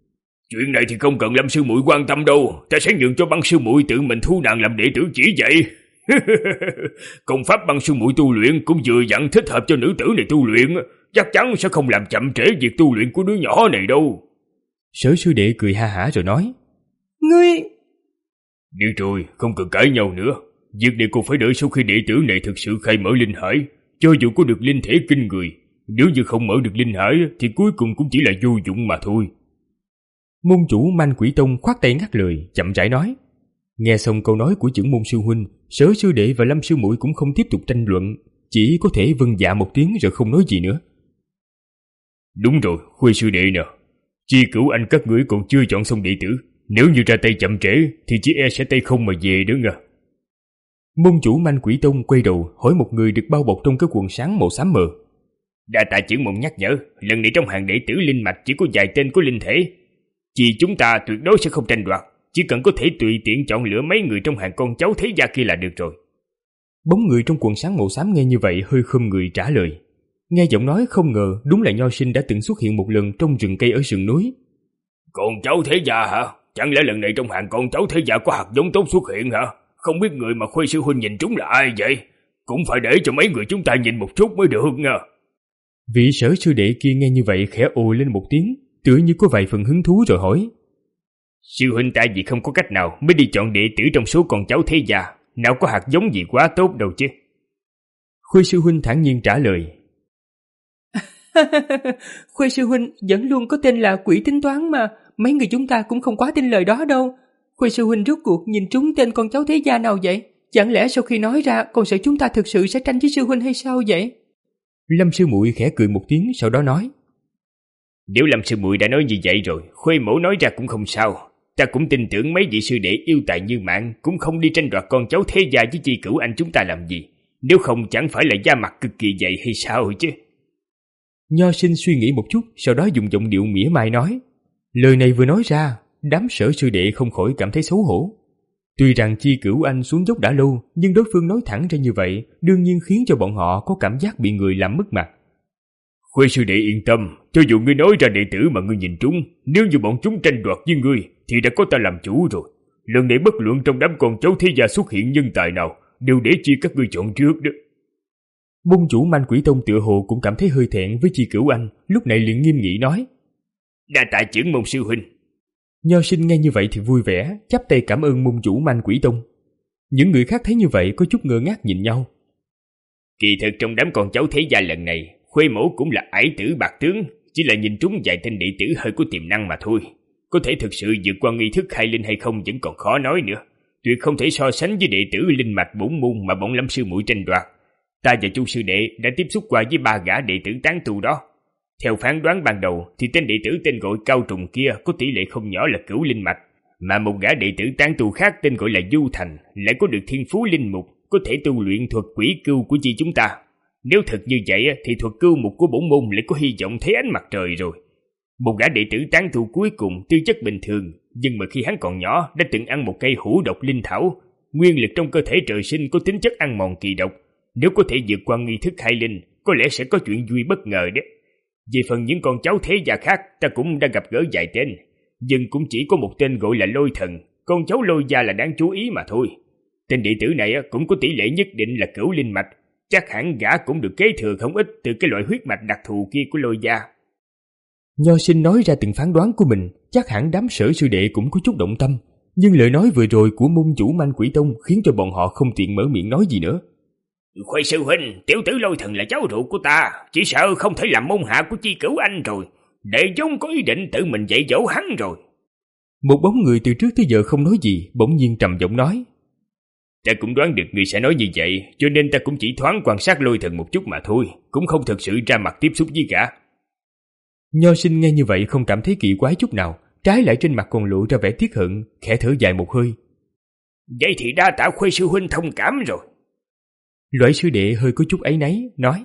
Chuyện này thì không cần Lâm sư muội quan tâm đâu, ta sẽ nhường cho Băng sư muội tự mình thu nàng làm đệ tử chỉ dạy. Công pháp Băng sư muội tu luyện cũng vừa dặn thích hợp cho nữ tử này tu luyện, chắc chắn sẽ không làm chậm trễ việc tu luyện của đứa nhỏ này đâu. Sở sư đệ cười ha hả rồi nói: Ngươi... Được rồi, không cần cãi nhau nữa. Việc này cô phải đợi sau khi đệ tử này thực sự khai mở linh hải. Cho dù có được linh thể kinh người, nếu như không mở được linh hải thì cuối cùng cũng chỉ là vô dụng mà thôi. Môn chủ Man Quỷ Tông khoát tay ngắt lời, chậm rãi nói. Nghe xong câu nói của trưởng môn sư huynh, Sở sư đệ và Lâm sư muội cũng không tiếp tục tranh luận, chỉ có thể vâng dạ một tiếng rồi không nói gì nữa. Đúng rồi, Khuê sư đệ nè, Chi Cửu Anh các ngươi còn chưa chọn xong đệ tử, nếu như ra tay chậm trễ thì chỉ e sẽ tay không mà về đó nha. Môn chủ Man Quỷ Tông quay đầu hỏi một người được bao bọc trong cái quần sáng màu xám mờ. Đa tạ trưởng môn nhắc nhở, lần này trong hàng đệ tử linh mạch chỉ có vài tên có linh thể. Chỉ chúng ta tuyệt đối sẽ không tranh đoạt, chỉ cần có thể tùy tiện chọn lựa mấy người trong hàng con cháu thế gia kia là được rồi. Bóng người trong quần sáng màu xám nghe như vậy hơi khom người trả lời. Nghe giọng nói không ngờ đúng là Nho Sinh đã từng xuất hiện một lần trong rừng cây ở sườn núi. Con cháu thế gia hả? Chẳng lẽ lần này trong hàng con cháu thế gia có hạt giống tốt xuất hiện hả? Không biết người mà Khuê sư huynh nhìn trúng là ai vậy? Cũng phải để cho mấy người chúng ta nhìn một chút mới được nha. Vị Sở sư đệ kia nghe như vậy khẽ ồ lên một tiếng, tựa như có vài phần hứng thú rồi hỏi. Sư huynh ta vì không có cách nào mới đi chọn đệ tử trong số con cháu thế gia, nào có hạt giống gì quá tốt đâu chứ. Khuê sư huynh thản nhiên trả lời. Khuê sư huynh vẫn luôn có tên là quỷ tính toán mà, mấy người chúng ta cũng không quá tin lời đó đâu. Khuê sư huynh rốt cuộc nhìn trúng tên con cháu thế gia nào vậy? Chẳng lẽ sau khi nói ra còn sợ chúng ta thực sự sẽ tranh với sư huynh hay sao vậy? Lâm sư muội khẽ cười một tiếng sau đó nói. Nếu Lâm sư muội đã nói như vậy rồi, Khuê mẫu nói ra cũng không sao. Ta cũng tin tưởng mấy vị sư đệ yêu tài như mạng cũng không đi tranh đoạt con cháu thế gia với Chi Cửu Anh chúng ta làm gì. Nếu không chẳng phải là da mặt cực kỳ dày hay sao chứ? Nho Sinh suy nghĩ một chút, sau đó dùng giọng điệu mỉa mai nói. Lời này vừa nói ra, đám Sở sư đệ không khỏi cảm thấy xấu hổ. Tuy rằng Chi Cửu Anh xuống dốc đã lâu, nhưng đối phương nói thẳng ra như vậy, đương nhiên khiến cho bọn họ có cảm giác bị người làm mất mặt. Khuê sư đệ yên tâm, cho dù ngươi nói ra đệ tử mà ngươi nhìn trúng, nếu như bọn chúng tranh đoạt với ngươi, thì đã có ta làm chủ rồi. Lần này bất luận trong đám con cháu thế gia xuất hiện nhân tài nào, đều để chi các ngươi chọn trước đó. Môn chủ Man Quỷ Tông tựa hồ cũng cảm thấy hơi thẹn với Chi Cửu Anh, lúc này liền nghiêm nghị nói. Đa tạ trưởng môn sư huynh. Nho Sinh nghe như vậy thì vui vẻ, chắp tay cảm ơn môn chủ Man Quỷ Tông. Những người khác thấy như vậy có chút ngơ ngác nhìn nhau. Kỳ thực trong đám con cháu thế gia lần này, Khuê mẫu cũng là ải tử bạc tướng, chỉ là nhìn trúng vài tên đệ tử hơi có tiềm năng mà thôi. Có thể thực sự vượt qua nghi thức khai linh hay không vẫn còn khó nói nữa. Tuyệt không thể so sánh với đệ tử linh mạch bổn môn mà bọn Lâm sư muội tranh đoạt. Ta và Chu sư đệ đã tiếp xúc qua với ba gã đệ tử tán tu đó. Theo phán đoán ban đầu thì tên đệ tử tên gọi Cao Trùng kia có tỷ lệ không nhỏ là cửu linh mạch, mà một gã đệ tử tán tu khác tên gọi là Du Thành lại có được thiên phú linh mục, có thể tu luyện thuật quỷ cưu của chi chúng ta. Nếu thật như vậy thì thuật cưu mục của bổn môn lại có hy vọng thấy ánh mặt trời rồi. Một gã đệ tử tán tu cuối cùng tư chất bình thường, nhưng mà khi hắn còn nhỏ đã từng ăn một cây hữu độc linh thảo, nguyên lực trong cơ thể trời sinh có tính chất ăn mòn kỳ độc. Nếu có thể vượt qua nghi thức khai linh, có lẽ sẽ có chuyện vui bất ngờ đấy. Về phần những con cháu thế gia khác, ta cũng đã gặp gỡ vài tên, nhưng cũng chỉ có một tên gọi là Lôi Thần, con cháu Lôi gia là đáng chú ý mà thôi. Tên đệ tử này cũng có tỷ lệ nhất định là cửu linh mạch, chắc hẳn gã cũng được kế thừa không ít từ cái loại huyết mạch đặc thù kia của Lôi gia. Nho Sinh nói ra từng phán đoán của mình, chắc hẳn đám Sở sư đệ cũng có chút động tâm, nhưng lời nói vừa rồi của môn chủ Man Quỷ Tông khiến cho bọn họ không tiện mở miệng nói gì nữa. Khuê sư huynh, tiểu tử Lôi Thần là cháu ruột của ta, chỉ sợ không thể làm môn hạ của Chi Cửu Anh rồi. Đệ giống có ý định tự mình dạy dỗ hắn rồi. Một bóng người từ trước tới giờ không nói gì, bỗng nhiên trầm giọng nói. Ta cũng đoán được người sẽ nói như vậy, cho nên ta cũng chỉ thoáng quan sát Lôi Thần một chút mà thôi, cũng không thực sự ra mặt tiếp xúc với gã. Nho Sinh nghe như vậy không cảm thấy kỳ quái chút nào, trái lại trên mặt còn lộ ra vẻ tiếc hận, khẽ thở dài một hơi. Vậy thì đa tạ Khuê sư huynh thông cảm rồi. Loại sư đệ hơi có chút áy náy, nói.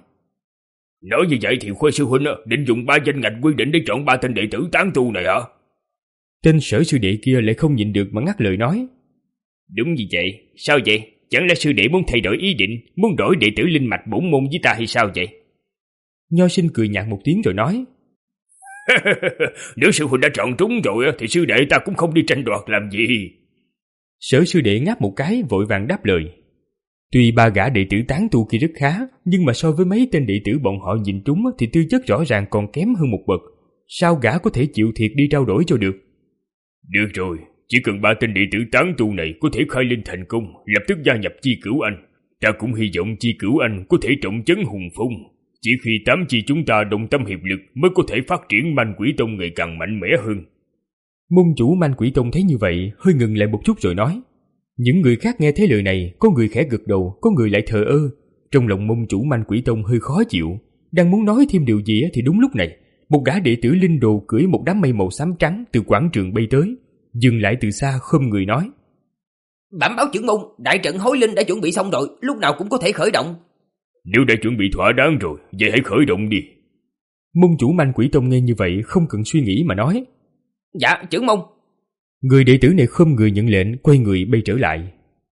Nói như vậy thì Khuê sư huynh định dùng ba danh ngạch quy định để chọn ba tên đệ tử tán tu này hả? Tên Sở sư đệ kia lại không nhịn được mà ngắt lời nói. Đúng như vậy, sao vậy? Chẳng lẽ sư đệ muốn thay đổi ý định, muốn đổi đệ tử linh mạch bổn môn với ta hay sao vậy? Nho Sinh cười nhạt một tiếng rồi nói. Nếu sư huynh đã chọn trúng rồi thì sư đệ ta cũng không đi tranh đoạt làm gì. Sở sư đệ ngáp một cái vội vàng đáp lời. Tuy ba gã đệ tử tán tu kia rất khá, nhưng mà so với mấy tên đệ tử bọn họ nhìn trúng thì tư chất rõ ràng còn kém hơn một bậc. Sao gã có thể chịu thiệt đi trao đổi cho được? Được rồi, chỉ cần ba tên đệ tử tán tu này có thể khai linh thành công, lập tức gia nhập Chi Cửu Anh. Ta cũng hy vọng Chi Cửu Anh có thể trọng trấn hùng phong. Chỉ khi tám chi chúng ta đồng tâm hiệp lực mới có thể phát triển Man Quỷ Tông ngày càng mạnh mẽ hơn. Môn chủ Man Quỷ Tông thấy như vậy, hơi ngừng lại một chút rồi nói. Những người khác nghe thấy lời này, có người khẽ gật đầu, có người lại thờ ơ. Trong lòng môn chủ Man Quỷ Tông hơi khó chịu, đang muốn nói thêm điều gì thì đúng lúc này, một gã đệ tử linh đồ cưỡi một đám mây màu xám trắng từ quảng trường bay tới, dừng lại từ xa khom người nói: Bẩm báo trưởng môn, đại trận hối linh đã chuẩn bị xong rồi, lúc nào cũng có thể khởi động. Nếu đã chuẩn bị thỏa đáng rồi, vậy hãy khởi động đi. Môn chủ Man Quỷ Tông nghe như vậy không cần suy nghĩ mà nói: Dạ, trưởng môn. Người đệ tử này khom người nhận lệnh, quay người bay trở lại.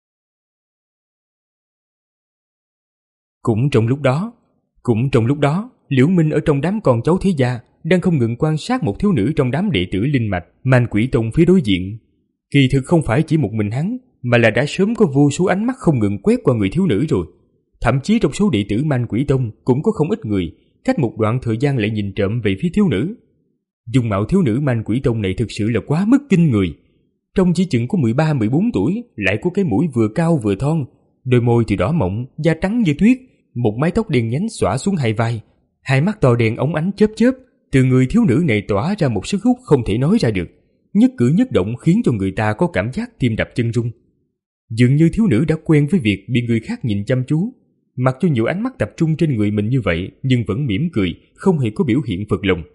Cũng trong lúc đó, cũng trong lúc đó, Liễu Minh ở trong đám con cháu thế gia đang không ngừng quan sát một thiếu nữ trong đám đệ tử linh mạch Man Quỷ Tông phía đối diện. Kỳ thực không phải chỉ một mình hắn, mà là đã sớm có vô số ánh mắt không ngừng quét qua người thiếu nữ rồi. Thậm chí trong số đệ tử Man Quỷ Tông cũng có không ít người cách một đoạn thời gian lại nhìn trộm về phía thiếu nữ. Dung mạo thiếu nữ Man Quỷ Tông này thực sự là quá mức kinh người. Trông chỉ chừng có mười ba mười bốn tuổi, lại có cái mũi vừa cao vừa thon, đôi môi thì đỏ mọng, da trắng như tuyết, một mái tóc đen nhánh xõa xuống hai vai, hai mắt to đen óng ánh chớp chớp. Từ người thiếu nữ này tỏa ra một sức hút không thể nói ra được, nhất cử nhất động khiến cho người ta có cảm giác tim đập chân rung. Dường như thiếu nữ đã quen với việc bị người khác nhìn chăm chú, mặc cho nhiều ánh mắt tập trung trên người mình như vậy nhưng vẫn mỉm cười, không hề có biểu hiện phật lòng.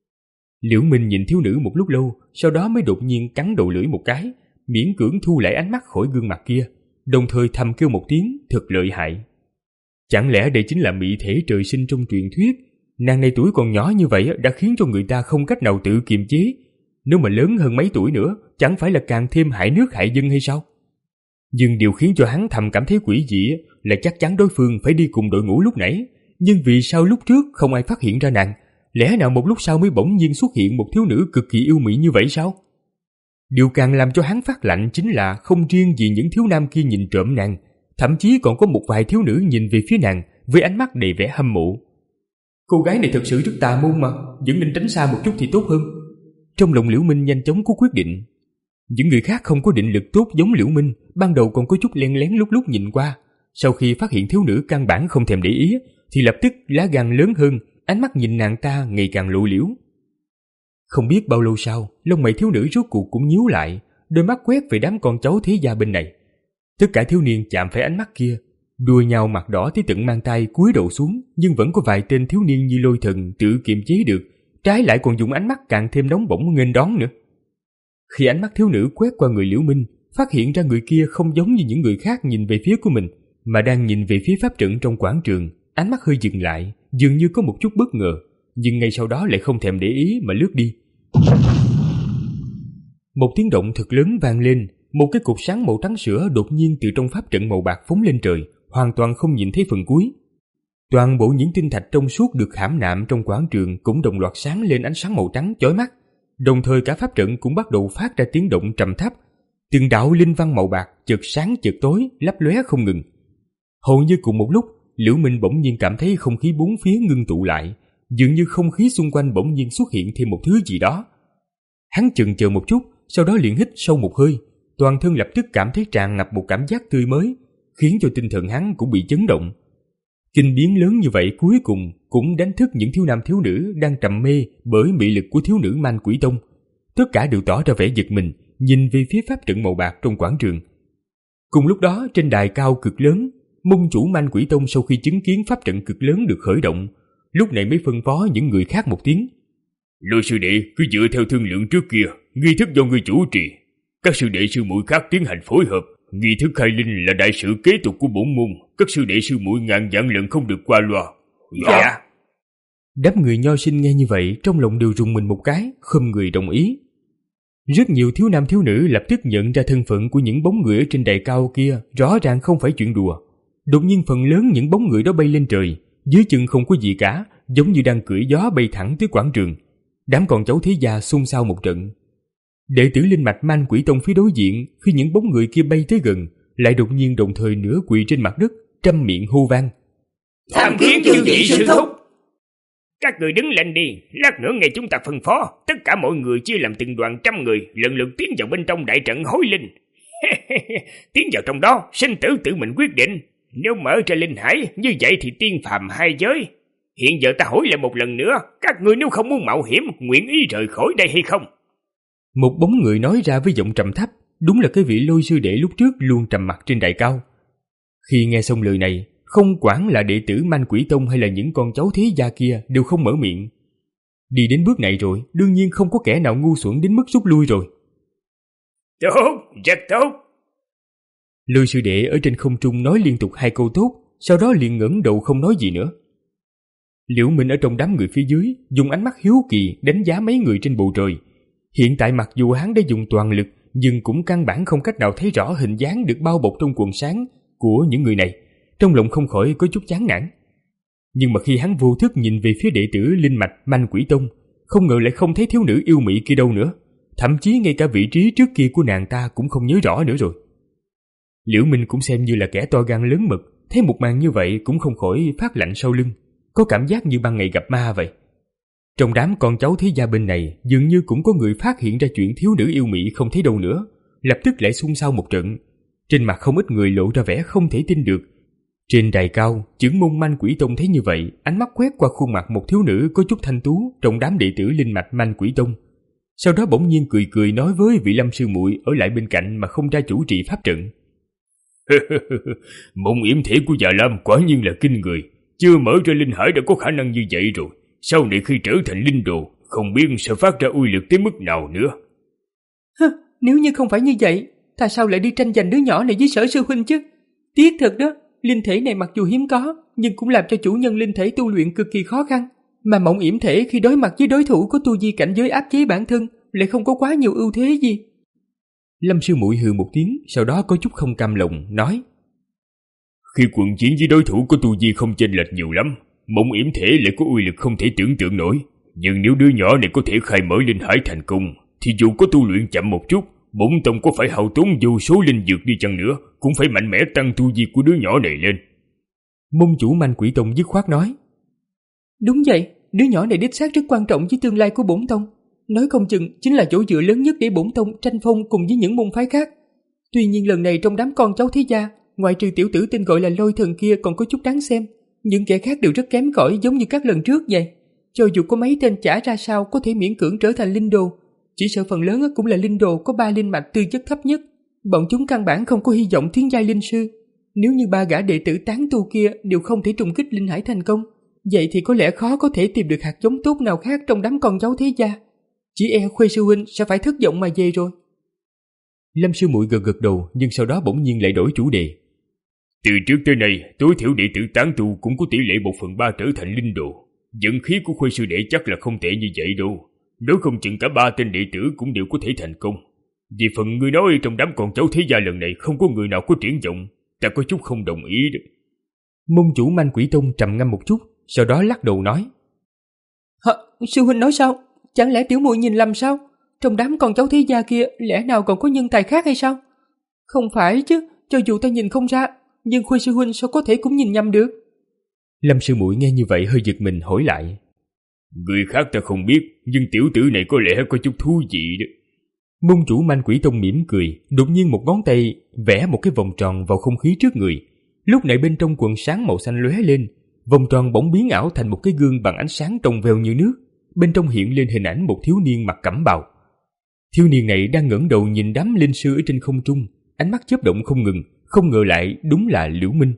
Liễu Minh nhìn thiếu nữ một lúc lâu, sau đó mới đột nhiên cắn đầu lưỡi một cái, miễn cưỡng thu lại ánh mắt khỏi gương mặt kia, đồng thời thầm kêu một tiếng thật lợi hại. Chẳng lẽ đây chính là mỹ thể trời sinh trong truyền thuyết? Nàng này tuổi còn nhỏ như vậy đã khiến cho người ta không cách nào tự kiềm chế. Nếu mà lớn hơn mấy tuổi nữa, chẳng phải là càng thêm hại nước hại dân hay sao? Nhưng điều khiến cho hắn thầm cảm thấy quỷ dị là chắc chắn đối phương phải đi cùng đội ngũ lúc nãy. Nhưng vì sao lúc trước không ai phát hiện ra nàng? Lẽ nào một lúc sau mới bỗng nhiên xuất hiện một thiếu nữ cực kỳ yêu mỹ như vậy sao? Điều càng làm cho hắn phát lạnh chính là không riêng gì những thiếu nam kia nhìn trộm nàng, thậm chí còn có một vài thiếu nữ nhìn về phía nàng với ánh mắt đầy vẻ hâm mộ. Cô gái này thật sự rất tà môn mà, vẫn nên tránh xa một chút thì tốt hơn. Trong lòng Liễu Minh nhanh chóng có quyết định. Những người khác không có định lực tốt giống Liễu Minh, ban đầu còn có chút len lén lúc lúc nhìn qua. Sau khi phát hiện thiếu nữ căn bản không thèm để ý, thì lập tức lá gan lớn hơn, ánh mắt nhìn nàng ta ngày càng lộ liễu. Không biết bao lâu sau, lông mày thiếu nữ rốt cuộc cũng nhíu lại, đôi mắt quét về đám con cháu thế gia bên này. Tất cả thiếu niên chạm phải ánh mắt kia, đùa nhau mặt đỏ tới tận mang tay cúi đầu xuống, nhưng vẫn có vài tên thiếu niên như Lôi Thần tự kiềm chế được, trái lại còn dùng ánh mắt càng thêm nóng bỏng nghênh đón nữa. Khi ánh mắt thiếu nữ quét qua người Liễu Minh, phát hiện ra người kia không giống như những người khác nhìn về phía của mình, mà đang nhìn về phía pháp trận trong quảng trường, ánh mắt hơi dừng lại, dường như có một chút bất ngờ, nhưng ngay sau đó lại không thèm để ý mà lướt đi. Một tiếng động thật lớn vang lên, một cái cột sáng màu trắng sữa đột nhiên từ trong pháp trận màu bạc phóng lên trời, hoàn toàn không nhìn thấy phần cuối. Toàn bộ những tinh thạch trong suốt được khảm nạm trong quảng trường cũng đồng loạt sáng lên ánh sáng màu trắng chói mắt, đồng thời cả pháp trận cũng bắt đầu phát ra tiếng động trầm thấp. Từng đạo linh văn màu bạc chợt sáng chợt tối, lấp lóe không ngừng. Hầu như cùng một lúc, Liễu Minh bỗng nhiên cảm thấy không khí bốn phía ngưng tụ lại, dường như không khí xung quanh bỗng nhiên xuất hiện thêm một thứ gì đó. Hắn chần chờ một chút, sau đó liền hít sâu một hơi, toàn thân lập tức cảm thấy tràn ngập một cảm giác tươi mới, khiến cho tinh thần hắn cũng bị chấn động. Kinh biến lớn như vậy cuối cùng cũng đánh thức những thiếu nam thiếu nữ đang trầm mê bởi mị lực của thiếu nữ Man Quỷ Tông. Tất cả đều tỏ ra vẻ giật mình, nhìn về phía pháp trận màu bạc trong quảng trường. Cùng lúc đó, trên đài cao cực lớn, môn chủ Man Quỷ Tông sau khi chứng kiến pháp trận cực lớn được khởi động, lúc này mới phân phó những người khác một tiếng. Lôi sư đệ cứ dựa theo thương lượng trước kia, nghi thức do ngươi chủ trì. Các sư đệ sư muội khác tiến hành phối hợp. Nghi thức khai linh là đại sự kế tục của bổn môn, các sư đệ sư muội ngàn vạn lần không được qua loa. Dạ. dạ. Đám người nho sinh nghe như vậy trong lòng đều rùng mình một cái, không người đồng ý. Rất nhiều thiếu nam thiếu nữ lập tức nhận ra thân phận của những bóng người ở trên đài cao kia rõ ràng không phải chuyện đùa. Đột nhiên phần lớn những bóng người đó bay lên trời, dưới chân không có gì cả, giống như đang cưỡi gió bay thẳng tới quảng trường. Đám con cháu thế gia xôn xao một trận. Đệ tử linh mạch Man Quỷ Tông phía đối diện, khi những bóng người kia bay tới gần, lại đột nhiên đồng thời nửa quỳ trên mặt đất, trăm miệng hô vang: Tham kiến chư vị sư thúc. Các người đứng lên đi, lát nữa nghe chúng ta phân phó. Tất cả mọi người chia làm từng đoàn trăm người, lần lượt tiến vào bên trong đại trận hối linh. Tiến vào trong đó, sinh tử tự mình quyết định. Nếu mở ra linh hải, như vậy thì tiên phàm hai giới. Hiện giờ ta hỏi lại một lần nữa, các người nếu không muốn mạo hiểm, nguyện ý rời khỏi đây hay không? Một bóng người nói ra với giọng trầm thấp, đúng là cái vị Lôi sư đệ lúc trước luôn trầm mặc trên đài cao. Khi nghe xong lời này, không quản là đệ tử Man Quỷ Tông hay là những con cháu thế gia kia đều không mở miệng. Đi đến bước này rồi, đương nhiên không có kẻ nào ngu xuẩn đến mức rút lui rồi. Tốt, rất tốt. Lôi sư đệ ở trên không trung nói liên tục hai câu tốt, sau đó liền ngẩng đầu không nói gì nữa. Liễu Minh ở trong đám người phía dưới, dùng ánh mắt hiếu kỳ đánh giá mấy người trên bầu trời. Hiện tại mặc dù hắn đã dùng toàn lực, nhưng cũng căn bản không cách nào thấy rõ hình dáng được bao bọc trong quần sáng của những người này. Trong lòng không khỏi có chút chán nản. Nhưng mà khi hắn vô thức nhìn về phía đệ tử linh mạch Man Quỷ Tông, không ngờ lại không thấy thiếu nữ yêu mỹ kia đâu nữa. Thậm chí ngay cả vị trí trước kia của nàng ta cũng không nhớ rõ nữa rồi. Liễu Minh cũng xem như là kẻ to gan lớn mật, thấy một màn như vậy cũng không khỏi phát lạnh sau lưng, có cảm giác như ban ngày gặp ma vậy. Trong đám con cháu thế gia bên này, dường như cũng có người phát hiện ra chuyện thiếu nữ yêu mỹ không thấy đâu nữa, lập tức lại xôn xao một trận. Trên mặt không ít người lộ ra vẻ không thể tin được. Trên đài cao, trưởng môn Man Quỷ Tông thấy như vậy, ánh mắt quét qua khuôn mặt một thiếu nữ có chút thanh tú trong đám đệ tử linh mạch Man Quỷ Tông. Sau đó bỗng nhiên cười cười nói với vị Lâm sư muội ở lại bên cạnh mà không ra chủ trì pháp trận. Mộng yểm thể của Già Lam quả nhiên là kinh người, chưa mở ra linh hải đã có khả năng như vậy rồi. Sau này khi trở thành linh đồ, không biết sẽ phát ra uy lực tới mức nào nữa. Hơ, nếu như không phải như vậy, ta sao lại đi tranh giành đứa nhỏ này với Sở sư huynh chứ? Tiếc thật đó, linh thể này mặc dù hiếm có, nhưng cũng làm cho chủ nhân linh thể tu luyện cực kỳ khó khăn. Mà mộng yểm thể khi đối mặt với đối thủ có tu vi cảnh giới áp chế bản thân, lại không có quá nhiều ưu thế gì. Lâm sư muội hừ một tiếng, sau đó có chút không cam lòng, nói: Khi quần chiến với đối thủ có tu vi không chênh lệch nhiều lắm, mộng yểm thể lại có uy lực không thể tưởng tượng nổi. Nhưng nếu đứa nhỏ này có thể khai mở linh hải thành công, thì dù có tu luyện chậm một chút, bổn tông có phải hao tốn vô số linh dược đi chăng nữa, cũng phải mạnh mẽ tăng tu vi của đứa nhỏ này lên. Môn chủ Man Quỷ Tông dứt khoát nói: Đúng vậy, đứa nhỏ này đích xác rất quan trọng với tương lai của bổn tông. Nói không chừng chính là chỗ dựa lớn nhất để bổn tông tranh phong cùng với những môn phái khác. Tuy nhiên lần này trong đám con cháu thế gia, ngoại trừ tiểu tử tên gọi là Lôi Thần kia còn có chút đáng xem, những kẻ khác đều rất kém cỏi giống như các lần trước vậy. Cho dù có mấy tên chả ra sao có thể miễn cưỡng trở thành linh đồ, chỉ sợ phần lớn cũng là linh đồ có ba linh mạch tư chất thấp nhất. Bọn chúng căn bản không có hy vọng tiến giai linh sư. Nếu như ba gã đệ tử tán tu kia đều không thể trùng kích linh hải thành công, vậy thì có lẽ khó có thể tìm được hạt giống tốt nào khác trong đám con cháu thế gia. Chỉ e Khuê sư huynh sẽ phải thất vọng mà về rồi. Lâm sư muội gật gật đầu, nhưng sau đó bỗng nhiên lại đổi chủ đề. Từ trước tới nay, tối thiểu đệ tử tán tu cũng có tỷ lệ một phần ba trở thành linh đồ. Vận khí của Khuê sư đệ chắc là không tệ như vậy đâu. Nếu không chừng cả ba tên đệ tử cũng đều có thể thành công. Vì phần ngươi nói trong đám con cháu thế gia lần này không có người nào có triển vọng, ta có chút không đồng ý đó. Môn chủ Man Quỷ Tông trầm ngâm một chút, sau đó lắc đầu nói: Hả, sư huynh nói sao? Chẳng lẽ tiểu muội nhìn lầm sao? Trong đám con cháu thế gia kia lẽ nào còn có nhân tài khác hay sao? Không phải chứ, cho dù ta nhìn không ra, nhưng Khuê sư huynh sao có thể cũng nhìn nhầm được? Lâm sư muội nghe như vậy hơi giật mình hỏi lại: Người khác ta không biết, nhưng tiểu tử này có lẽ có chút thú vị đó. Môn chủ Man Quỷ Tông mỉm cười, đột nhiên một ngón tay vẽ một cái vòng tròn vào không khí trước người. Lúc này bên trong quần sáng màu xanh lóe lên, vòng tròn bỗng biến ảo thành một cái gương bằng ánh sáng trong veo như nước. Bên trong hiện lên hình ảnh một thiếu niên mặc cẩm bào. Thiếu niên này đang ngẩng đầu nhìn đám linh sư ở trên không trung, ánh mắt chớp động không ngừng, không ngờ lại đúng là Liễu Minh.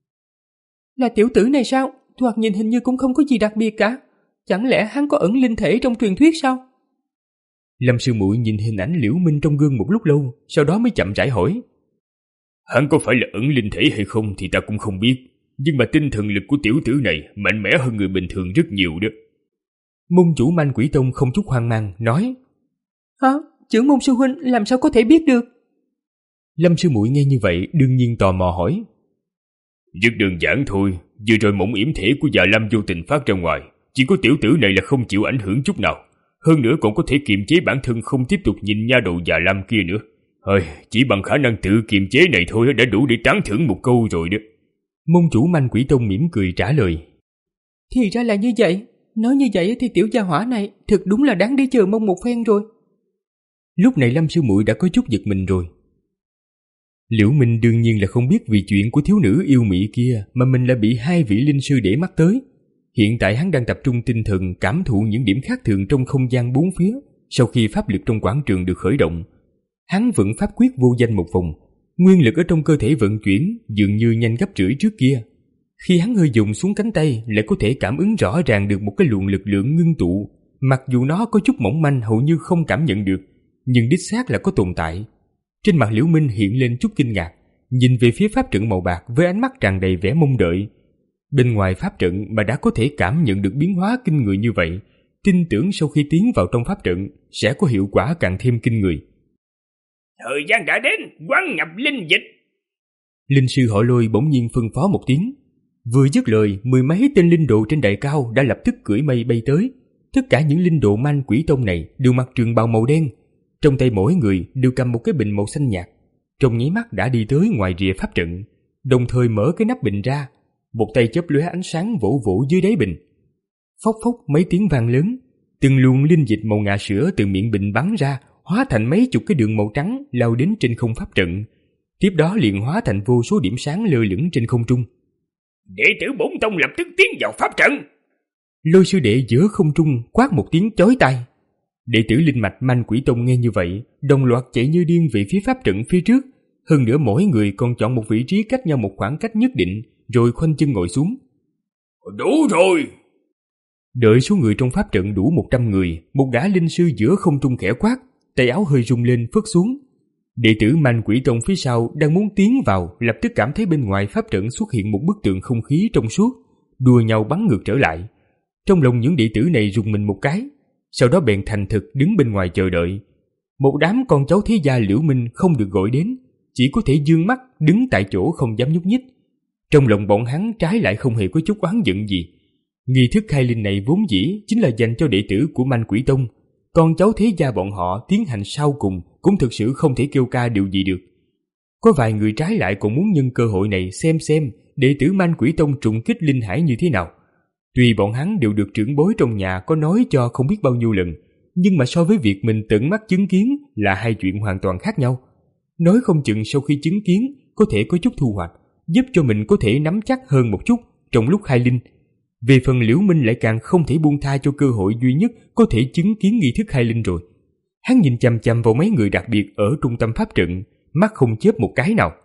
Là tiểu tử này sao? Thoạt nhìn hình như cũng không có gì đặc biệt cả. Chẳng lẽ hắn có ẩn linh thể trong truyền thuyết sao? Lâm sư muội nhìn hình ảnh Liễu Minh trong gương một lúc lâu, sau đó mới chậm rãi hỏi: Hắn có phải là ẩn linh thể hay không thì ta cũng không biết, nhưng mà tinh thần lực của tiểu tử này mạnh mẽ hơn người bình thường rất nhiều đó. Môn chủ Man Quỷ Tông không chút hoang mang nói: Hả? Trưởng môn sư huynh làm sao có thể biết được? Lâm sư muội nghe như vậy đương nhiên tò mò hỏi: Rất đơn giản thôi, vừa rồi mộng yểm thể của Già Lam vô tình phát ra ngoài, chỉ có tiểu tử này là không chịu ảnh hưởng chút nào. hơn nữa còn có thể kiềm chế bản thân không tiếp tục nhìn nha đầu già lam kia nữa. Hơi, chỉ bằng khả năng tự kiềm chế này thôi đã đủ để tán thưởng một câu rồi đó. Môn chủ Manh Quỷ Tông mỉm cười trả lời. Thì ra là như vậy. Nói như vậy thì tiểu gia hỏa này thực đúng là đáng để chờ mong một phen rồi. Lúc này Lâm sư muội đã có chút giật mình rồi. Liễu Minh đương nhiên là không biết vì chuyện của thiếu nữ yêu mỹ kia mà mình lại bị hai vị linh sư để mắt tới. Hiện tại hắn đang tập trung tinh thần cảm thụ những điểm khác thường trong không gian bốn phía. Sau khi pháp lực trong quảng trường được khởi động, hắn vận pháp quyết vô danh một vòng, nguyên lực ở trong cơ thể vận chuyển dường như nhanh gấp rưỡi trước kia. Khi hắn hơi dùng xuống cánh tay lại có thể cảm ứng rõ ràng được một cái luồng lực lượng ngưng tụ, mặc dù nó có chút mỏng manh hầu như không cảm nhận được, nhưng đích xác là có tồn tại. Trên mặt Liễu Minh hiện lên chút kinh ngạc, nhìn về phía pháp trận màu bạc với ánh mắt tràn đầy vẻ mong đợi. Bên ngoài pháp trận mà đã có thể cảm nhận được biến hóa kinh người như vậy, tin tưởng sau khi tiến vào trong pháp trận sẽ có hiệu quả càng thêm kinh người. Thời gian đã đến, quán nhập linh dịch. Linh sư họ Lôi bỗng nhiên phân phó một tiếng. Vừa dứt lời, mười mấy tên linh đồ trên đài cao đã lập tức cưỡi mây bay tới. Tất cả những linh đồ Manh Quỷ Tông này đều mặc trường bào màu đen, trong tay mỗi người đều cầm một cái bình màu xanh nhạt. Trong nháy mắt đã đi tới ngoài rìa pháp trận, đồng thời mở cái nắp bình ra, một tay chớp lóe ánh sáng vỗ vỗ dưới đáy bình. Phốc phốc mấy tiếng vang lớn, từng luồng linh dịch màu ngà sữa từ miệng bình bắn ra, hóa thành mấy chục cái đường màu trắng lao đến trên không pháp trận. Tiếp đó liền hóa thành vô số điểm sáng lơ lửng trên không trung. Đệ tử bổn tông lập tức tiến vào pháp trận. Lôi sư đệ giữa không trung quát một tiếng chói tai. Đệ tử linh mạch Manh Quỷ Tông nghe như vậy, đồng loạt chạy như điên về phía pháp trận phía trước. Hơn nữa mỗi người còn chọn một vị trí cách nhau một khoảng cách nhất định, rồi khoanh chân ngồi xuống. Đủ rồi. Đợi số người trong pháp trận đủ một trăm người, một gã linh sư giữa không trung khẽ quát, tay áo hơi rung lên phất xuống. Đệ tử Manh Quỷ Tông phía sau đang muốn tiến vào, lập tức cảm thấy bên ngoài pháp trận xuất hiện một bức tường không khí trong suốt, đua nhau bắn ngược trở lại. Trong lòng những đệ tử này rùng mình một cái, sau đó bèn thành thực đứng bên ngoài chờ đợi. Một đám con cháu thế gia Liễu Minh không được gọi đến, chỉ có thể dương mắt đứng tại chỗ không dám nhúc nhích. Trong lòng bọn hắn trái lại không hề có chút oán giận gì. Nghi thức khai linh này vốn dĩ chính là dành cho đệ tử của Manh Quỷ Tông, con cháu thế gia bọn họ tiến hành sau cùng cũng thực sự không thể kêu ca điều gì được. Có vài người trái lại còn muốn nhân cơ hội này xem xem đệ tử Manh Quỷ Tông trùng kích linh hải như thế nào. Tuy bọn hắn đều được trưởng bối trong nhà có nói cho không biết bao nhiêu lần, nhưng mà so với việc mình tận mắt chứng kiến là hai chuyện hoàn toàn khác nhau. Nói không chừng sau khi chứng kiến có thể có chút thu hoạch, giúp cho mình có thể nắm chắc hơn một chút trong lúc khai linh. Về phần Liễu Minh lại càng không thể buông tha cho cơ hội duy nhất có thể chứng kiến nghi thức khai linh rồi. Hắn nhìn chằm chằm vào mấy người đặc biệt ở trung tâm pháp trận, mắt không chớp một cái nào.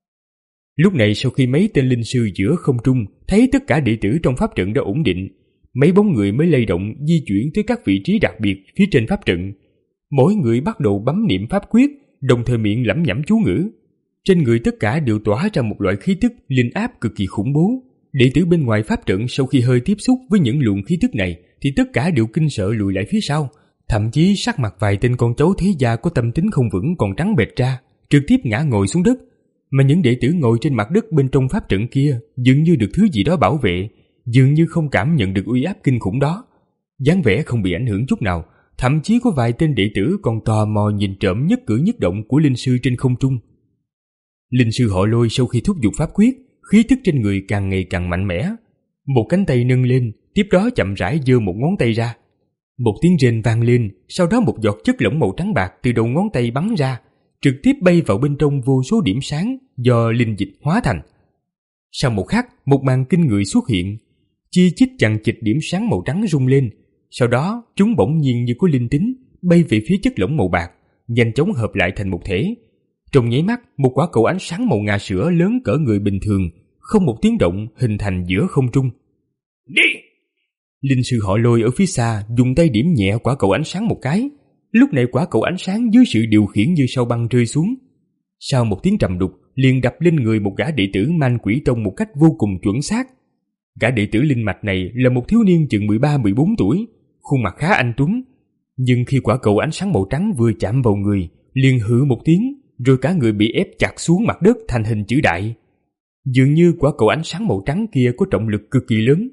Lúc này sau khi mấy tên linh sư giữa không trung thấy tất cả đệ tử trong pháp trận đã ổn định, mấy bóng người mới lay động di chuyển tới các vị trí đặc biệt phía trên pháp trận. Mỗi người bắt đầu bấm niệm pháp quyết, đồng thời miệng lẩm nhẩm chú ngữ. Trên người tất cả đều tỏa ra một loại khí tức linh áp cực kỳ khủng bố. Đệ tử bên ngoài pháp trận sau khi hơi tiếp xúc với những luồng khí tức này thì tất cả đều kinh sợ lùi lại phía sau. Thậm chí sắc mặt vài tên con cháu thế gia có tâm tính không vững còn trắng bệch ra, trực tiếp ngã ngồi xuống đất. Mà những đệ tử ngồi trên mặt đất bên trong pháp trận kia dường như được thứ gì đó bảo vệ, dường như không cảm nhận được uy áp kinh khủng đó. Dáng vẻ không bị ảnh hưởng chút nào, thậm chí có vài tên đệ tử còn tò mò nhìn trộm nhất cử nhất động của linh sư trên không trung. Linh sư họ Lôi sau khi thúc giục pháp quyết, khí tức trên người càng ngày càng mạnh mẽ. Một cánh tay nâng lên, tiếp đó chậm rãi giơ một ngón tay ra. Một tiếng rên vang lên, sau đó một giọt chất lỏng màu trắng bạc từ đầu ngón tay bắn ra, trực tiếp bay vào bên trong vô số điểm sáng do linh dịch hóa thành. Sau một khắc, một màn kinh người xuất hiện, chi chít chằng chịt điểm sáng màu trắng rung lên, sau đó chúng bỗng nhiên như có linh tính bay về phía chất lỏng màu bạc, nhanh chóng hợp lại thành một thể. Trong nháy mắt, một quả cầu ánh sáng màu ngà sữa lớn cỡ người bình thường, không một tiếng động hình thành giữa không trung. Đi! Linh sư họ Lôi ở phía xa dùng tay điểm nhẹ quả cầu ánh sáng một cái. Lúc này quả cầu ánh sáng dưới sự điều khiển như sao băng rơi xuống. Sau một tiếng trầm đục, liền đập lên người một gã đệ tử Manh Quỷ Tông một cách vô cùng chuẩn xác. Gã đệ tử linh mạch này là một thiếu niên chừng mười ba mười bốn tuổi, khuôn mặt khá anh tuấn. Nhưng khi quả cầu ánh sáng màu trắng vừa chạm vào người, liền hự một tiếng, rồi cả người bị ép chặt xuống mặt đất thành hình chữ đại. Dường như quả cầu ánh sáng màu trắng kia có trọng lực cực kỳ lớn.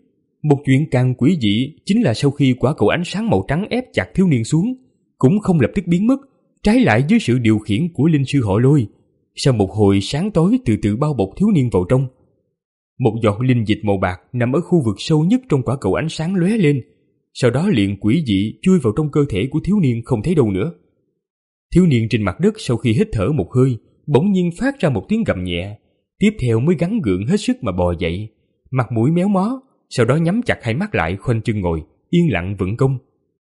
Một chuyện càng quỷ dị chính là sau khi quả cầu ánh sáng màu trắng ép chặt thiếu niên xuống, cũng không lập tức biến mất, trái lại dưới sự điều khiển của linh sư họ Lôi. Sau một hồi sáng tối từ từ bao bọc thiếu niên vào trong. Một giọt linh dịch màu bạc nằm ở khu vực sâu nhất trong quả cầu ánh sáng lóe lên, sau đó liền quỷ dị chui vào trong cơ thể của thiếu niên không thấy đâu nữa. Thiếu niên trên mặt đất sau khi hít thở một hơi, bỗng nhiên phát ra một tiếng gầm nhẹ, tiếp theo mới gắng gượng hết sức mà bò dậy, mặt mũi méo mó, sau đó nhắm chặt hai mắt lại khoanh chân ngồi, yên lặng vận công.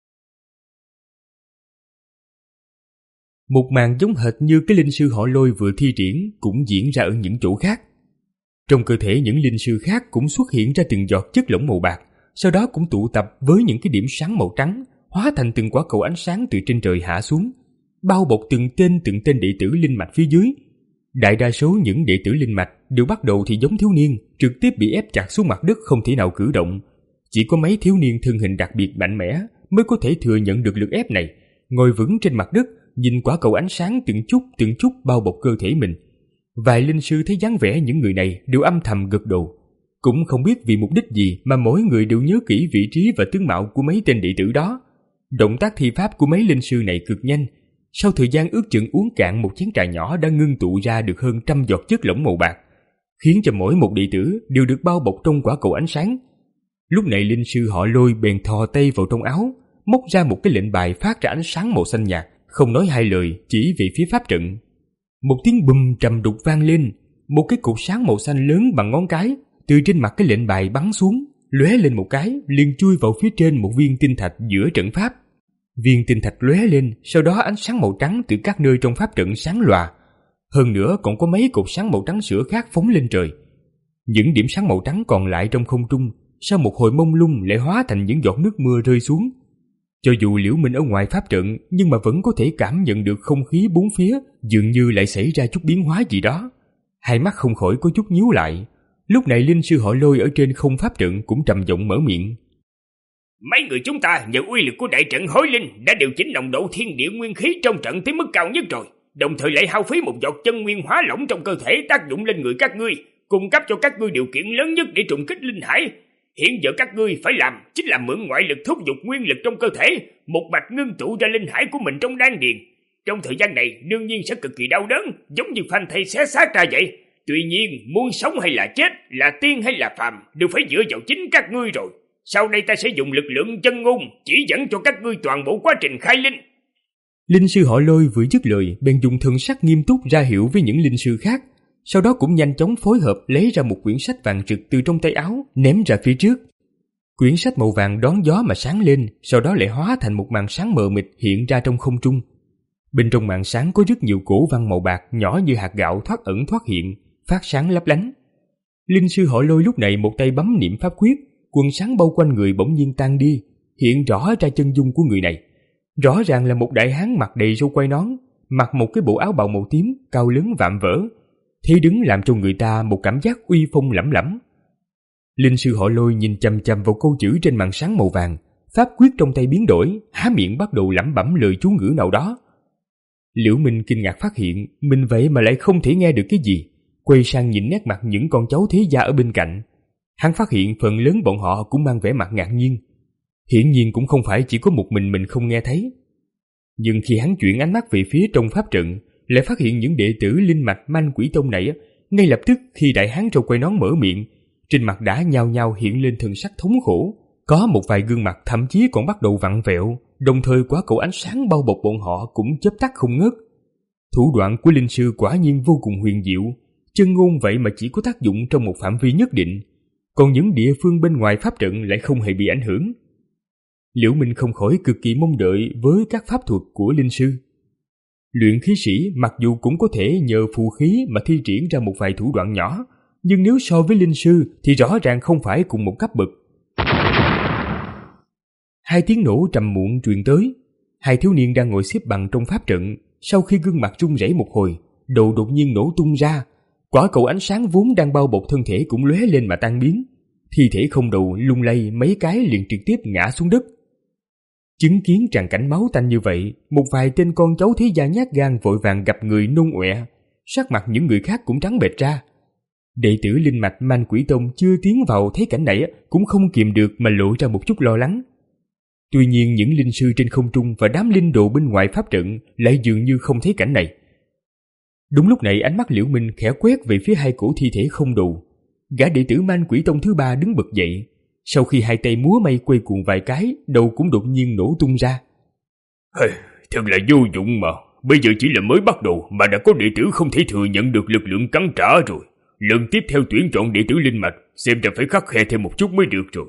Một màn giống hệt như cái linh sư họ Lôi vừa thi triển cũng diễn ra ở những chỗ khác. Trong cơ thể những linh sư khác cũng xuất hiện ra từng giọt chất lỏng màu bạc, sau đó cũng tụ tập với những cái điểm sáng màu trắng, hóa thành từng quả cầu ánh sáng từ trên trời hạ xuống, bao bọc từng tên từng tên đệ tử linh mạch phía dưới. Đại đa số những đệ tử linh mạch đều bắt đầu thì giống thiếu niên, trực tiếp bị ép chặt xuống mặt đất không thể nào cử động. Chỉ có mấy thiếu niên thân hình đặc biệt mạnh mẽ mới có thể thừa nhận được lực ép này, ngồi vững trên mặt đất, nhìn quả cầu ánh sáng từng chút từng chút bao bọc cơ thể mình. Vài linh sư thấy dáng vẻ những người này đều âm thầm gật đầu, cũng không biết vì mục đích gì mà mỗi người đều nhớ kỹ vị trí và tướng mạo của mấy tên đệ tử đó. Động tác thi pháp của mấy linh sư này cực nhanh, sau thời gian ước chừng uống cạn một chén trà nhỏ đã ngưng tụ ra được hơn trăm giọt chất lỏng màu bạc, khiến cho mỗi một đệ tử đều được bao bọc trong quả cầu ánh sáng. Lúc này linh sư họ Lôi bèn thò tay vào trong áo, móc ra một cái lệnh bài phát ra ánh sáng màu xanh nhạt, không nói hai lời chỉ về phía pháp trận. Một tiếng bùm trầm đục vang lên, một cái cột sáng màu xanh lớn bằng ngón cái từ trên mặt cái lệnh bài bắn xuống, lóe lên một cái liền chui vào phía trên một viên tinh thạch giữa trận pháp. Viên tinh thạch lóe lên, sau đó ánh sáng màu trắng từ các nơi trong pháp trận sáng lòa. Hơn nữa còn có mấy cột sáng màu trắng sữa khác phóng lên trời. Những điểm sáng màu trắng còn lại trong không trung, sau một hồi mông lung lại hóa thành những giọt nước mưa rơi xuống. Cho dù Liễu Minh ở ngoài pháp trận, nhưng mà vẫn có thể cảm nhận được không khí bốn phía dường như lại xảy ra chút biến hóa gì đó. Hai mắt không khỏi có chút nhíu lại. Lúc này linh sư họ Lôi ở trên không pháp trận cũng trầm giọng mở miệng. Mấy người chúng ta nhờ uy lực của đại trận Hối Linh đã điều chỉnh nồng độ thiên địa nguyên khí trong trận tới mức cao nhất rồi, đồng thời lại hao phí một giọt chân nguyên hóa lỏng trong cơ thể tác dụng lên người các ngươi, cung cấp cho các ngươi điều kiện lớn nhất để trùng kích linh hải. Hiện giờ các ngươi phải làm chính là mượn ngoại lực thúc giục nguyên lực trong cơ thể, một mạch ngưng tụ ra linh hải của mình trong đan điền. Trong thời gian này đương nhiên sẽ cực kỳ đau đớn, giống như phanh thây xé xác ra vậy. Tuy nhiên muốn sống hay là chết, là tiên hay là phàm đều phải dựa vào chính các ngươi rồi. Sau đây ta sẽ dùng lực lượng chân ngôn chỉ dẫn cho các ngươi toàn bộ quá trình khai linh. Linh sư họ Lôi vừa dứt lời bèn dùng thần sắc nghiêm túc ra hiệu với những linh sư khác, sau đó cũng nhanh chóng phối hợp lấy ra một quyển sách vàng rực từ trong tay áo ném ra phía trước. Quyển sách màu vàng đón gió mà sáng lên, sau đó lại hóa thành một màn sáng mờ mịt hiện ra trong không trung. Bên trong màn sáng có rất nhiều cổ văn màu bạc nhỏ như hạt gạo thoát ẩn thoát hiện, phát sáng lấp lánh. Linh sư họ Lôi lúc này một tay bấm niệm pháp quyết, quần sáng bao quanh người bỗng nhiên tan đi, hiện rõ ra chân dung của người này. Rõ ràng là một đại hán mặt đầy râu quai nón, mặc một cái bộ áo bào màu tím, cao lớn vạm vỡ, thế đứng làm cho người ta một cảm giác uy phong lẫm lẫm. Linh sư họ Lôi nhìn chằm chằm vào câu chữ trên màn sáng màu vàng, pháp quyết trong tay biến đổi, há miệng bắt đầu lẩm bẩm lời chú ngữ nào đó. Liễu Minh kinh ngạc phát hiện mình vậy mà lại không thể nghe được cái gì, quay sang nhìn nét mặt những con cháu thế gia ở bên cạnh. Hắn phát hiện phần lớn bọn họ cũng mang vẻ mặt ngạc nhiên. Hiển nhiên cũng không phải chỉ có một mình mình không nghe thấy. Nhưng khi hắn chuyển ánh mắt về phía trong pháp trận, lại phát hiện những đệ tử linh mạch Manh Quỷ Tông này, ngay lập tức khi đại hán râu quai nón mở miệng, trên mặt đã nhao nhao hiện lên thần sắc thống khổ. Có một vài gương mặt thậm chí còn bắt đầu vặn vẹo, đồng thời quả cầu ánh sáng bao bọc bọn họ cũng chớp tắt không ngớt. Thủ đoạn của linh sư quả nhiên vô cùng huyền diệu, chân ngôn vậy mà chỉ có tác dụng trong một phạm vi nhất định, còn những địa phương bên ngoài pháp trận lại không hề bị ảnh hưởng. Liễu Minh không khỏi cực kỳ mong đợi với các pháp thuật của linh sư. Luyện khí sĩ mặc dù cũng có thể nhờ phù khí mà thi triển ra một vài thủ đoạn nhỏ, nhưng nếu so với linh sư thì rõ ràng không phải cùng một cấp bậc. Hai tiếng nổ trầm muộn truyền tới. Hai thiếu niên đang ngồi xếp bằng trong pháp trận, sau khi gương mặt run rẩy một hồi, đầu đột nhiên nổ tung ra. Quả cầu ánh sáng vốn đang bao bọc thân thể cũng lóe lên mà tan biến. Thi thể không đầu lung lay mấy cái liền trực tiếp ngã xuống đất. Chứng kiến tràng cảnh máu tanh như vậy, một vài tên con cháu thế gia nhát gan vội vàng gặp người nôn ọe, sắc mặt những người khác cũng trắng bệch ra. Đệ tử linh mạch Man Quỷ Tông chưa tiến vào thấy cảnh này cũng không kìm được mà lộ ra một chút lo lắng. Tuy nhiên những linh sư trên không trung và đám linh đồ bên ngoài pháp trận lại dường như không thấy cảnh này. Đúng lúc này ánh mắt Liễu Minh khẽ quét về phía hai cổ thi thể không đầu. Gã đệ tử Man Quỷ Tông thứ ba đứng bật dậy. Sau khi hai tay múa may quay cuồng vài cái, đầu cũng đột nhiên nổ tung ra. Hey, thật là vô dụng mà. Bây giờ chỉ là mới bắt đầu mà đã có đệ tử không thể thừa nhận được lực lượng cắn trả rồi. Lần tiếp theo tuyển chọn đệ tử linh mạch, xem ra phải khắc khe thêm một chút mới được rồi.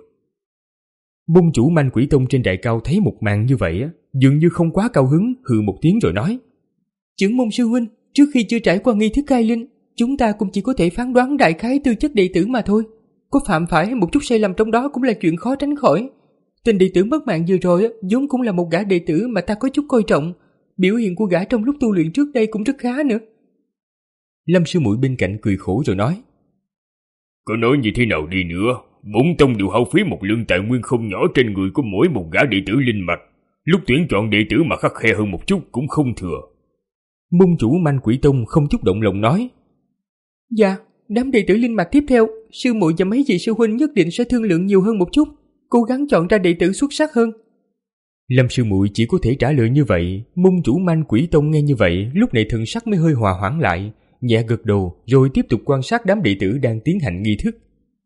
Môn chủ Man Quỷ Tông trên đài cao thấy một màn như vậy, dường như không quá cao hứng, hừ một tiếng rồi nói: Trưởng môn sư huynh, trước khi chưa trải qua nghi thức khai linh, chúng ta cũng chỉ có thể phán đoán đại khái tư chất đệ tử mà thôi. Có phạm phải một chút sai lầm trong đó cũng là chuyện khó tránh khỏi. Tên đệ tử mất mạng vừa rồi vốn cũng là một gã đệ tử mà ta có chút coi trọng. Biểu hiện của gã trong lúc tu luyện trước đây cũng rất khá nữa. Lâm sư muội bên cạnh cười khổ rồi nói: Có nói như thế nào đi nữa, bốn tông đều hao phí một lượng tài nguyên không nhỏ trên người của mỗi một gã đệ tử linh mạch. Lúc tuyển chọn đệ tử mà khắc khe hơn một chút cũng không thừa. Môn chủ Man Quỷ Tông không chút động lòng nói: Dạ, đám đệ tử linh mạch tiếp theo, sư muội và mấy vị sư huynh nhất định sẽ thương lượng nhiều hơn một chút, cố gắng chọn ra đệ tử xuất sắc hơn. Lâm sư muội chỉ có thể trả lời như vậy. Môn chủ Man Quỷ Tông nghe như vậy, lúc này thần sắc mới hơi hòa hoãn lại, nhẹ gật đầu rồi tiếp tục quan sát đám đệ tử đang tiến hành nghi thức.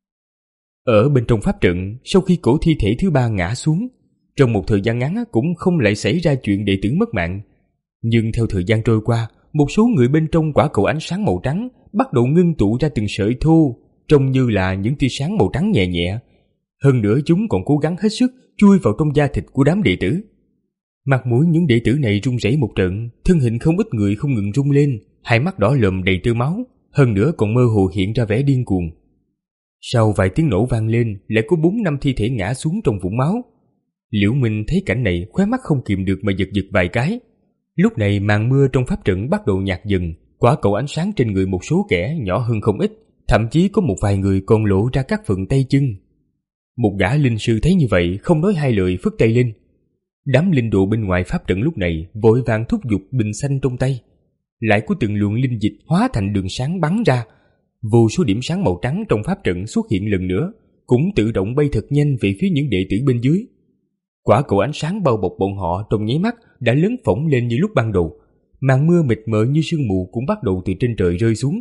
Ở bên trong pháp trận, sau khi cổ thi thể thứ ba ngã xuống, trong một thời gian ngắn cũng không lại xảy ra chuyện đệ tử mất mạng. Nhưng theo thời gian trôi qua, một số người bên trong quả cầu ánh sáng màu trắng bắt đầu ngưng tụ ra từng sợi thô, trông như là những tia sáng màu trắng nhẹ nhẹ. Hơn nữa chúng còn cố gắng hết sức chui vào trong da thịt của đám đệ tử. Mặt mũi những đệ tử này run rẩy một trận, thân hình không ít người không ngừng rung lên, hai mắt đỏ lòm đầy tơ máu, hơn nữa còn mơ hồ hiện ra vẻ điên cuồng. Sau vài tiếng nổ vang lên, lại có bốn năm thi thể ngã xuống trong vũng máu. Liễu Minh thấy cảnh này, khóe mắt không kìm được mà giật giật vài cái. Lúc này màn mưa trong pháp trận bắt đầu nhạt dần, quả cầu ánh sáng trên người một số kẻ nhỏ hơn không ít, thậm chí có một vài người còn lộ ra các phần tay chân. Một gã linh sư thấy như vậy, không nói hai lời phất tay lên. Đám linh đồ bên ngoài pháp trận lúc này vội vàng thúc giục bình xanh trong tay. Lại có từng luồng linh dịch hóa thành đường sáng bắn ra. Vô số điểm sáng màu trắng trong pháp trận xuất hiện lần nữa, cũng tự động bay thật nhanh về phía những đệ tử bên dưới. Quả cầu ánh sáng bao bọc bọn họ trong nháy mắt đã lớn phỏng lên như lúc ban đầu. Màn mưa mịt mờ như sương mù cũng bắt đầu từ trên trời rơi xuống.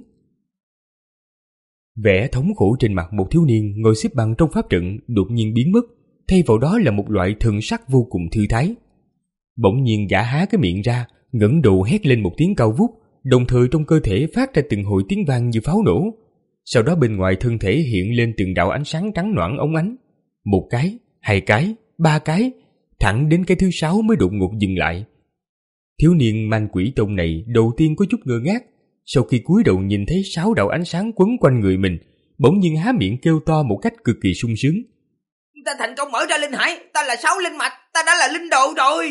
Vẻ thống khổ trên mặt một thiếu niên ngồi xếp bằng trong pháp trận đột nhiên biến mất, thay vào đó là một loại thần sắc vô cùng thư thái. Bỗng nhiên gã há cái miệng ra, ngẩng đầu hét lên một tiếng cao vút, đồng thời trong cơ thể phát ra từng hồi tiếng vang như pháo nổ. Sau đó bên ngoài thân thể hiện lên từng đạo ánh sáng trắng noãn óng ánh. Một cái, hai cái, ba cái, thẳng đến cái thứ sáu mới đột ngột dừng lại. Thiếu niên Man Quỷ Tông này đầu tiên có chút ngơ ngác, sau khi cúi đầu nhìn thấy sáu đạo ánh sáng quấn quanh người mình, bỗng nhiên há miệng kêu to một cách cực kỳ sung sướng. Ta thành công mở ra linh hải, ta là sáu linh mạch, ta đã là linh đồ rồi.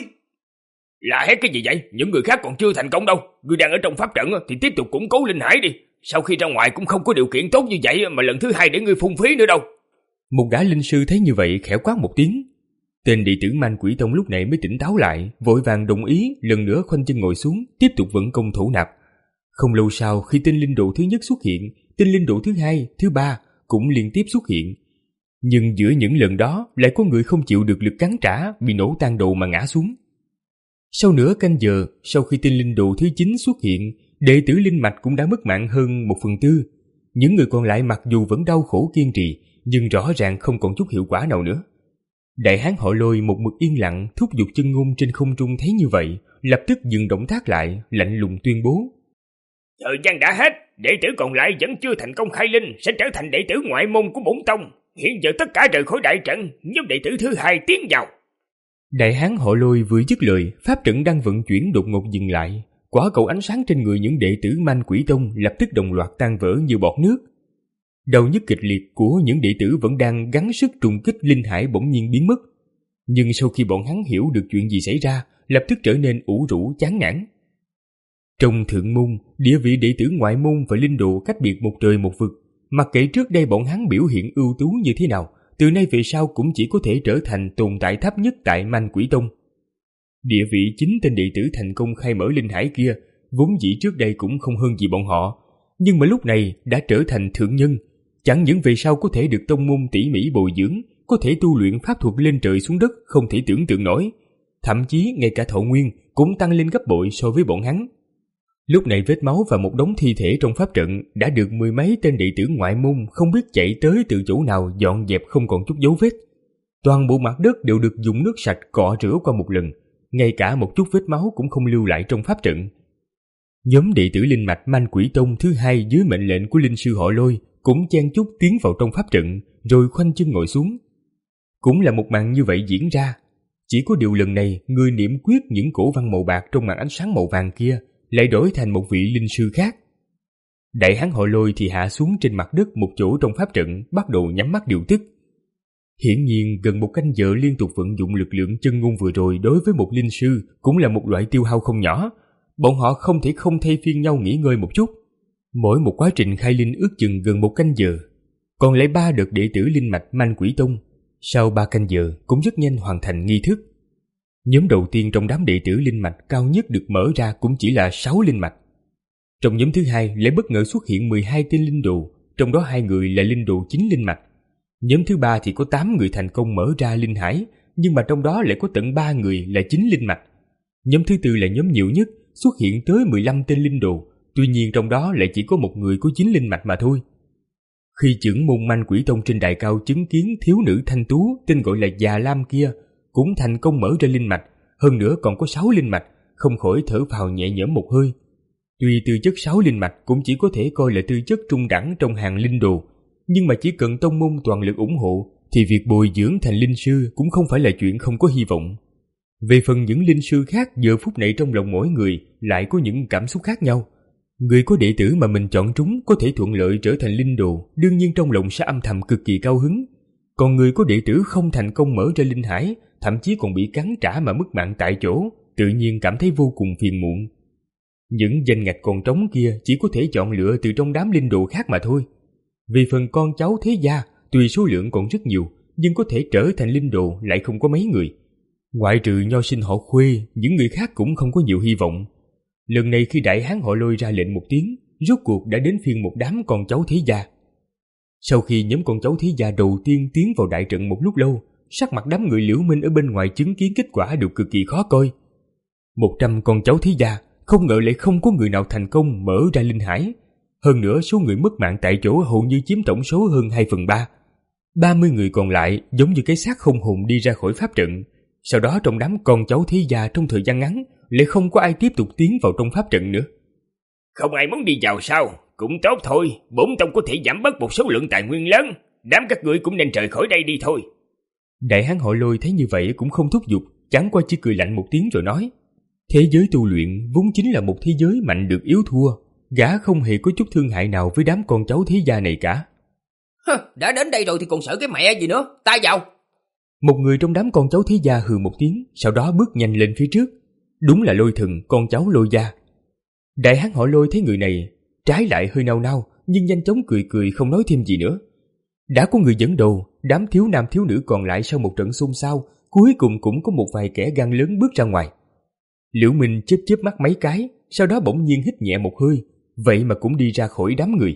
Là hét cái gì vậy? Những người khác còn chưa thành công đâu. Người đang ở trong pháp trận thì tiếp tục củng cố linh hải đi. Sau khi ra ngoài cũng không có điều kiện tốt như vậy mà lần thứ hai để ngươi phung phí nữa đâu. Một gã linh sư thấy như vậy khẽ quát một tiếng. Tên đệ tử Man Quỷ Tông lúc này mới tỉnh táo lại, vội vàng đồng ý, lần nữa khoanh chân ngồi xuống, tiếp tục vận công thổ nạp. Không lâu sau, khi tên linh đồ thứ nhất xuất hiện, tên linh đồ thứ hai, thứ ba cũng liên tiếp xuất hiện. Nhưng giữa những lần đó lại có người không chịu được lực cắn trả, bị nổ tan đầu mà ngã xuống. Sau nửa canh giờ, sau khi tên linh đồ thứ chín xuất hiện, đệ tử linh mạch cũng đã mất mạng hơn một phần tư. Những người còn lại mặc dù vẫn đau khổ kiên trì, nhưng rõ ràng không còn chút hiệu quả nào nữa. Đại hán họ Lôi một mực yên lặng thúc giục chân ngôn trên không trung thấy như vậy, lập tức dừng động tác lại, lạnh lùng tuyên bố: Thời gian đã hết, đệ tử còn lại vẫn chưa thành công khai linh sẽ trở thành đệ tử ngoại môn của bổn tông. Hiện giờ tất cả rời khỏi đại trận, nhóm đệ tử thứ hai tiến vào. Đại hán họ Lôi vừa dứt lời, pháp trận đang vận chuyển đột ngột dừng lại. Quả cầu ánh sáng trên người những đệ tử Man Quỷ Tông lập tức đồng loạt tan vỡ như bọt nước. Đau nhức kịch liệt của những đệ tử vẫn đang gắng sức trùng kích linh hải bỗng nhiên biến mất. Nhưng sau khi bọn hắn hiểu được chuyện gì xảy ra, lập tức trở nên ủ rũ chán nản. Trong thượng môn, địa vị đệ tử ngoại môn và linh đồ cách biệt một trời một vực. Mặc kệ trước đây bọn hắn biểu hiện ưu tú như thế nào, từ nay về sau cũng chỉ có thể trở thành tồn tại thấp nhất tại Man Quỷ Tông. Địa vị chính tên đệ tử thành công khai mở linh hải kia, vốn dĩ trước đây cũng không hơn gì bọn họ. nhưng mà lúc này đã trở thành thượng nhân, chẳng những về sau có thể được tông môn tỉ mỉ bồi dưỡng, có thể tu luyện pháp thuật lên trời xuống đất không thể tưởng tượng nổi, thậm chí ngay cả thọ nguyên cũng tăng lên gấp bội so với bọn hắn. Lúc này vết máu và một đống thi thể trong pháp trận đã được mười mấy tên đệ tử ngoại môn không biết chạy tới từ chỗ nào dọn dẹp không còn chút dấu vết. Toàn bộ mặt đất đều được dùng nước sạch cọ rửa qua một lần, ngay cả một chút vết máu cũng không lưu lại trong pháp trận. Nhóm đệ tử linh mạch Man Quỷ Tông thứ hai dưới mệnh lệnh của linh sư họ Lôi cũng chen chúc tiến vào trong pháp trận, rồi khoanh chân ngồi xuống. Cũng là một màn như vậy diễn ra, chỉ có điều lần này người niệm quyết những cổ văn màu bạc trong màn ánh sáng màu vàng kia lại đổi thành một vị linh sư khác. Đại hán họ Lôi thì hạ xuống trên mặt đất một chỗ trong pháp trận, bắt đầu nhắm mắt điều tức. Hiển nhiên gần một canh giờ liên tục vận dụng lực lượng chân ngôn vừa rồi đối với một linh sư cũng là một loại tiêu hao không nhỏ. Bọn họ không thể không thay phiên nhau nghỉ ngơi một chút. Mỗi một quá trình khai linh ước chừng gần một canh giờ. Còn lại ba đợt đệ tử linh mạch Man Quỷ Tông, sau ba canh giờ cũng rất nhanh hoàn thành nghi thức. Nhóm đầu tiên trong đám đệ tử linh mạch cao nhất được mở ra cũng chỉ là sáu linh mạch. Trong nhóm thứ hai lại bất ngờ xuất hiện mười hai tên linh đồ, trong đó hai người là linh đồ chính linh mạch. Nhóm thứ ba thì có tám người thành công mở ra linh hải, nhưng mà trong đó lại có tận ba người là chính linh mạch. Nhóm thứ tư là nhóm nhiều nhất, xuất hiện tới mười lăm tên linh đồ, tuy nhiên trong đó lại chỉ có một người có chính linh mạch mà thôi. Khi trưởng môn Man Quỷ Tông trên đài cao chứng kiến thiếu nữ thanh tú tên gọi là Già Lam kia cũng thành công mở ra linh mạch, hơn nữa còn có sáu linh mạch, không khỏi thở phào nhẹ nhõm một hơi. Tuy tư chất sáu linh mạch cũng chỉ có thể coi là tư chất trung đẳng trong hàng linh đồ, nhưng mà chỉ cần tông môn toàn lực ủng hộ thì việc bồi dưỡng thành linh sư cũng không phải là chuyện không có hy vọng. Về phần những linh sư khác, giờ phút này trong lòng mỗi người lại có những cảm xúc khác nhau. Người có đệ tử mà mình chọn trúng có thể thuận lợi trở thành linh đồ, đương nhiên trong lòng sẽ âm thầm cực kỳ cao hứng. Còn người có đệ tử không thành công mở ra linh hải, thậm chí còn bị cắn trả mà mất mạng tại chỗ, tự nhiên cảm thấy vô cùng phiền muộn. Những danh ngạch còn trống kia chỉ có thể chọn lựa từ trong đám linh đồ khác mà thôi. Vì phần con cháu thế gia, tuy số lượng còn rất nhiều, nhưng có thể trở thành linh đồ lại không có mấy người. Ngoại trừ nho sinh họ Khuê, những người khác cũng không có nhiều hy vọng. Lần này khi đại hán họ Lôi ra lệnh một tiếng, rốt cuộc đã đến phiên một đám con cháu thế gia. Sau khi nhóm con cháu thế gia đầu tiên tiến vào đại trận một lúc lâu, sắc mặt đám người Liễu Minh ở bên ngoài chứng kiến kết quả đều cực kỳ khó coi. Một trăm con cháu thế gia, không ngờ lại không có người nào thành công mở ra linh hải. Hơn nữa số người mất mạng tại chỗ hầu như chiếm tổng số hơn hai phần ba. ba mươi người còn lại giống như cái xác không hồn đi ra khỏi pháp trận. Sau đó trong đám con cháu thế gia trong thời gian ngắn lại không có ai tiếp tục tiến vào trong pháp trận nữa. Không ai muốn đi vào sao? Cũng tốt thôi, bổn tông có thể giảm bớt một số lượng tài nguyên lớn. Đám các ngươi cũng nên rời khỏi đây đi thôi. Đại hán họ Lôi thấy như vậy cũng không thúc giục, chẳng qua chỉ cười lạnh một tiếng rồi nói: thế giới tu luyện vốn chính là một thế giới mạnh được yếu thua, gã không hề có chút thương hại nào với đám con cháu thế gia này cả. Hừ, đã đến đây rồi thì còn sợ cái mẹ gì nữa, ta vào. Một người trong đám con cháu thế gia hừ một tiếng, sau đó bước nhanh lên phía trước. Đúng là Lôi Thần, con cháu Lôi gia. Đại hán họ Lôi thấy người này, trái lại hơi nao nao, nhưng nhanh chóng cười cười không nói thêm gì nữa. Đã có người dẫn đầu, đám thiếu nam thiếu nữ còn lại sau một trận xôn xao, cuối cùng cũng có một vài kẻ gan lớn bước ra ngoài. Liễu Minh chớp chớp mắt mấy cái, sau đó bỗng nhiên hít nhẹ một hơi, vậy mà cũng đi ra khỏi đám người.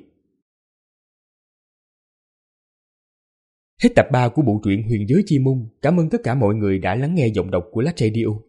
Hết tập ba của bộ truyện Huyền Giới Chi Môn. Cảm ơn tất cả mọi người đã lắng nghe giọng đọc của Lát Radio.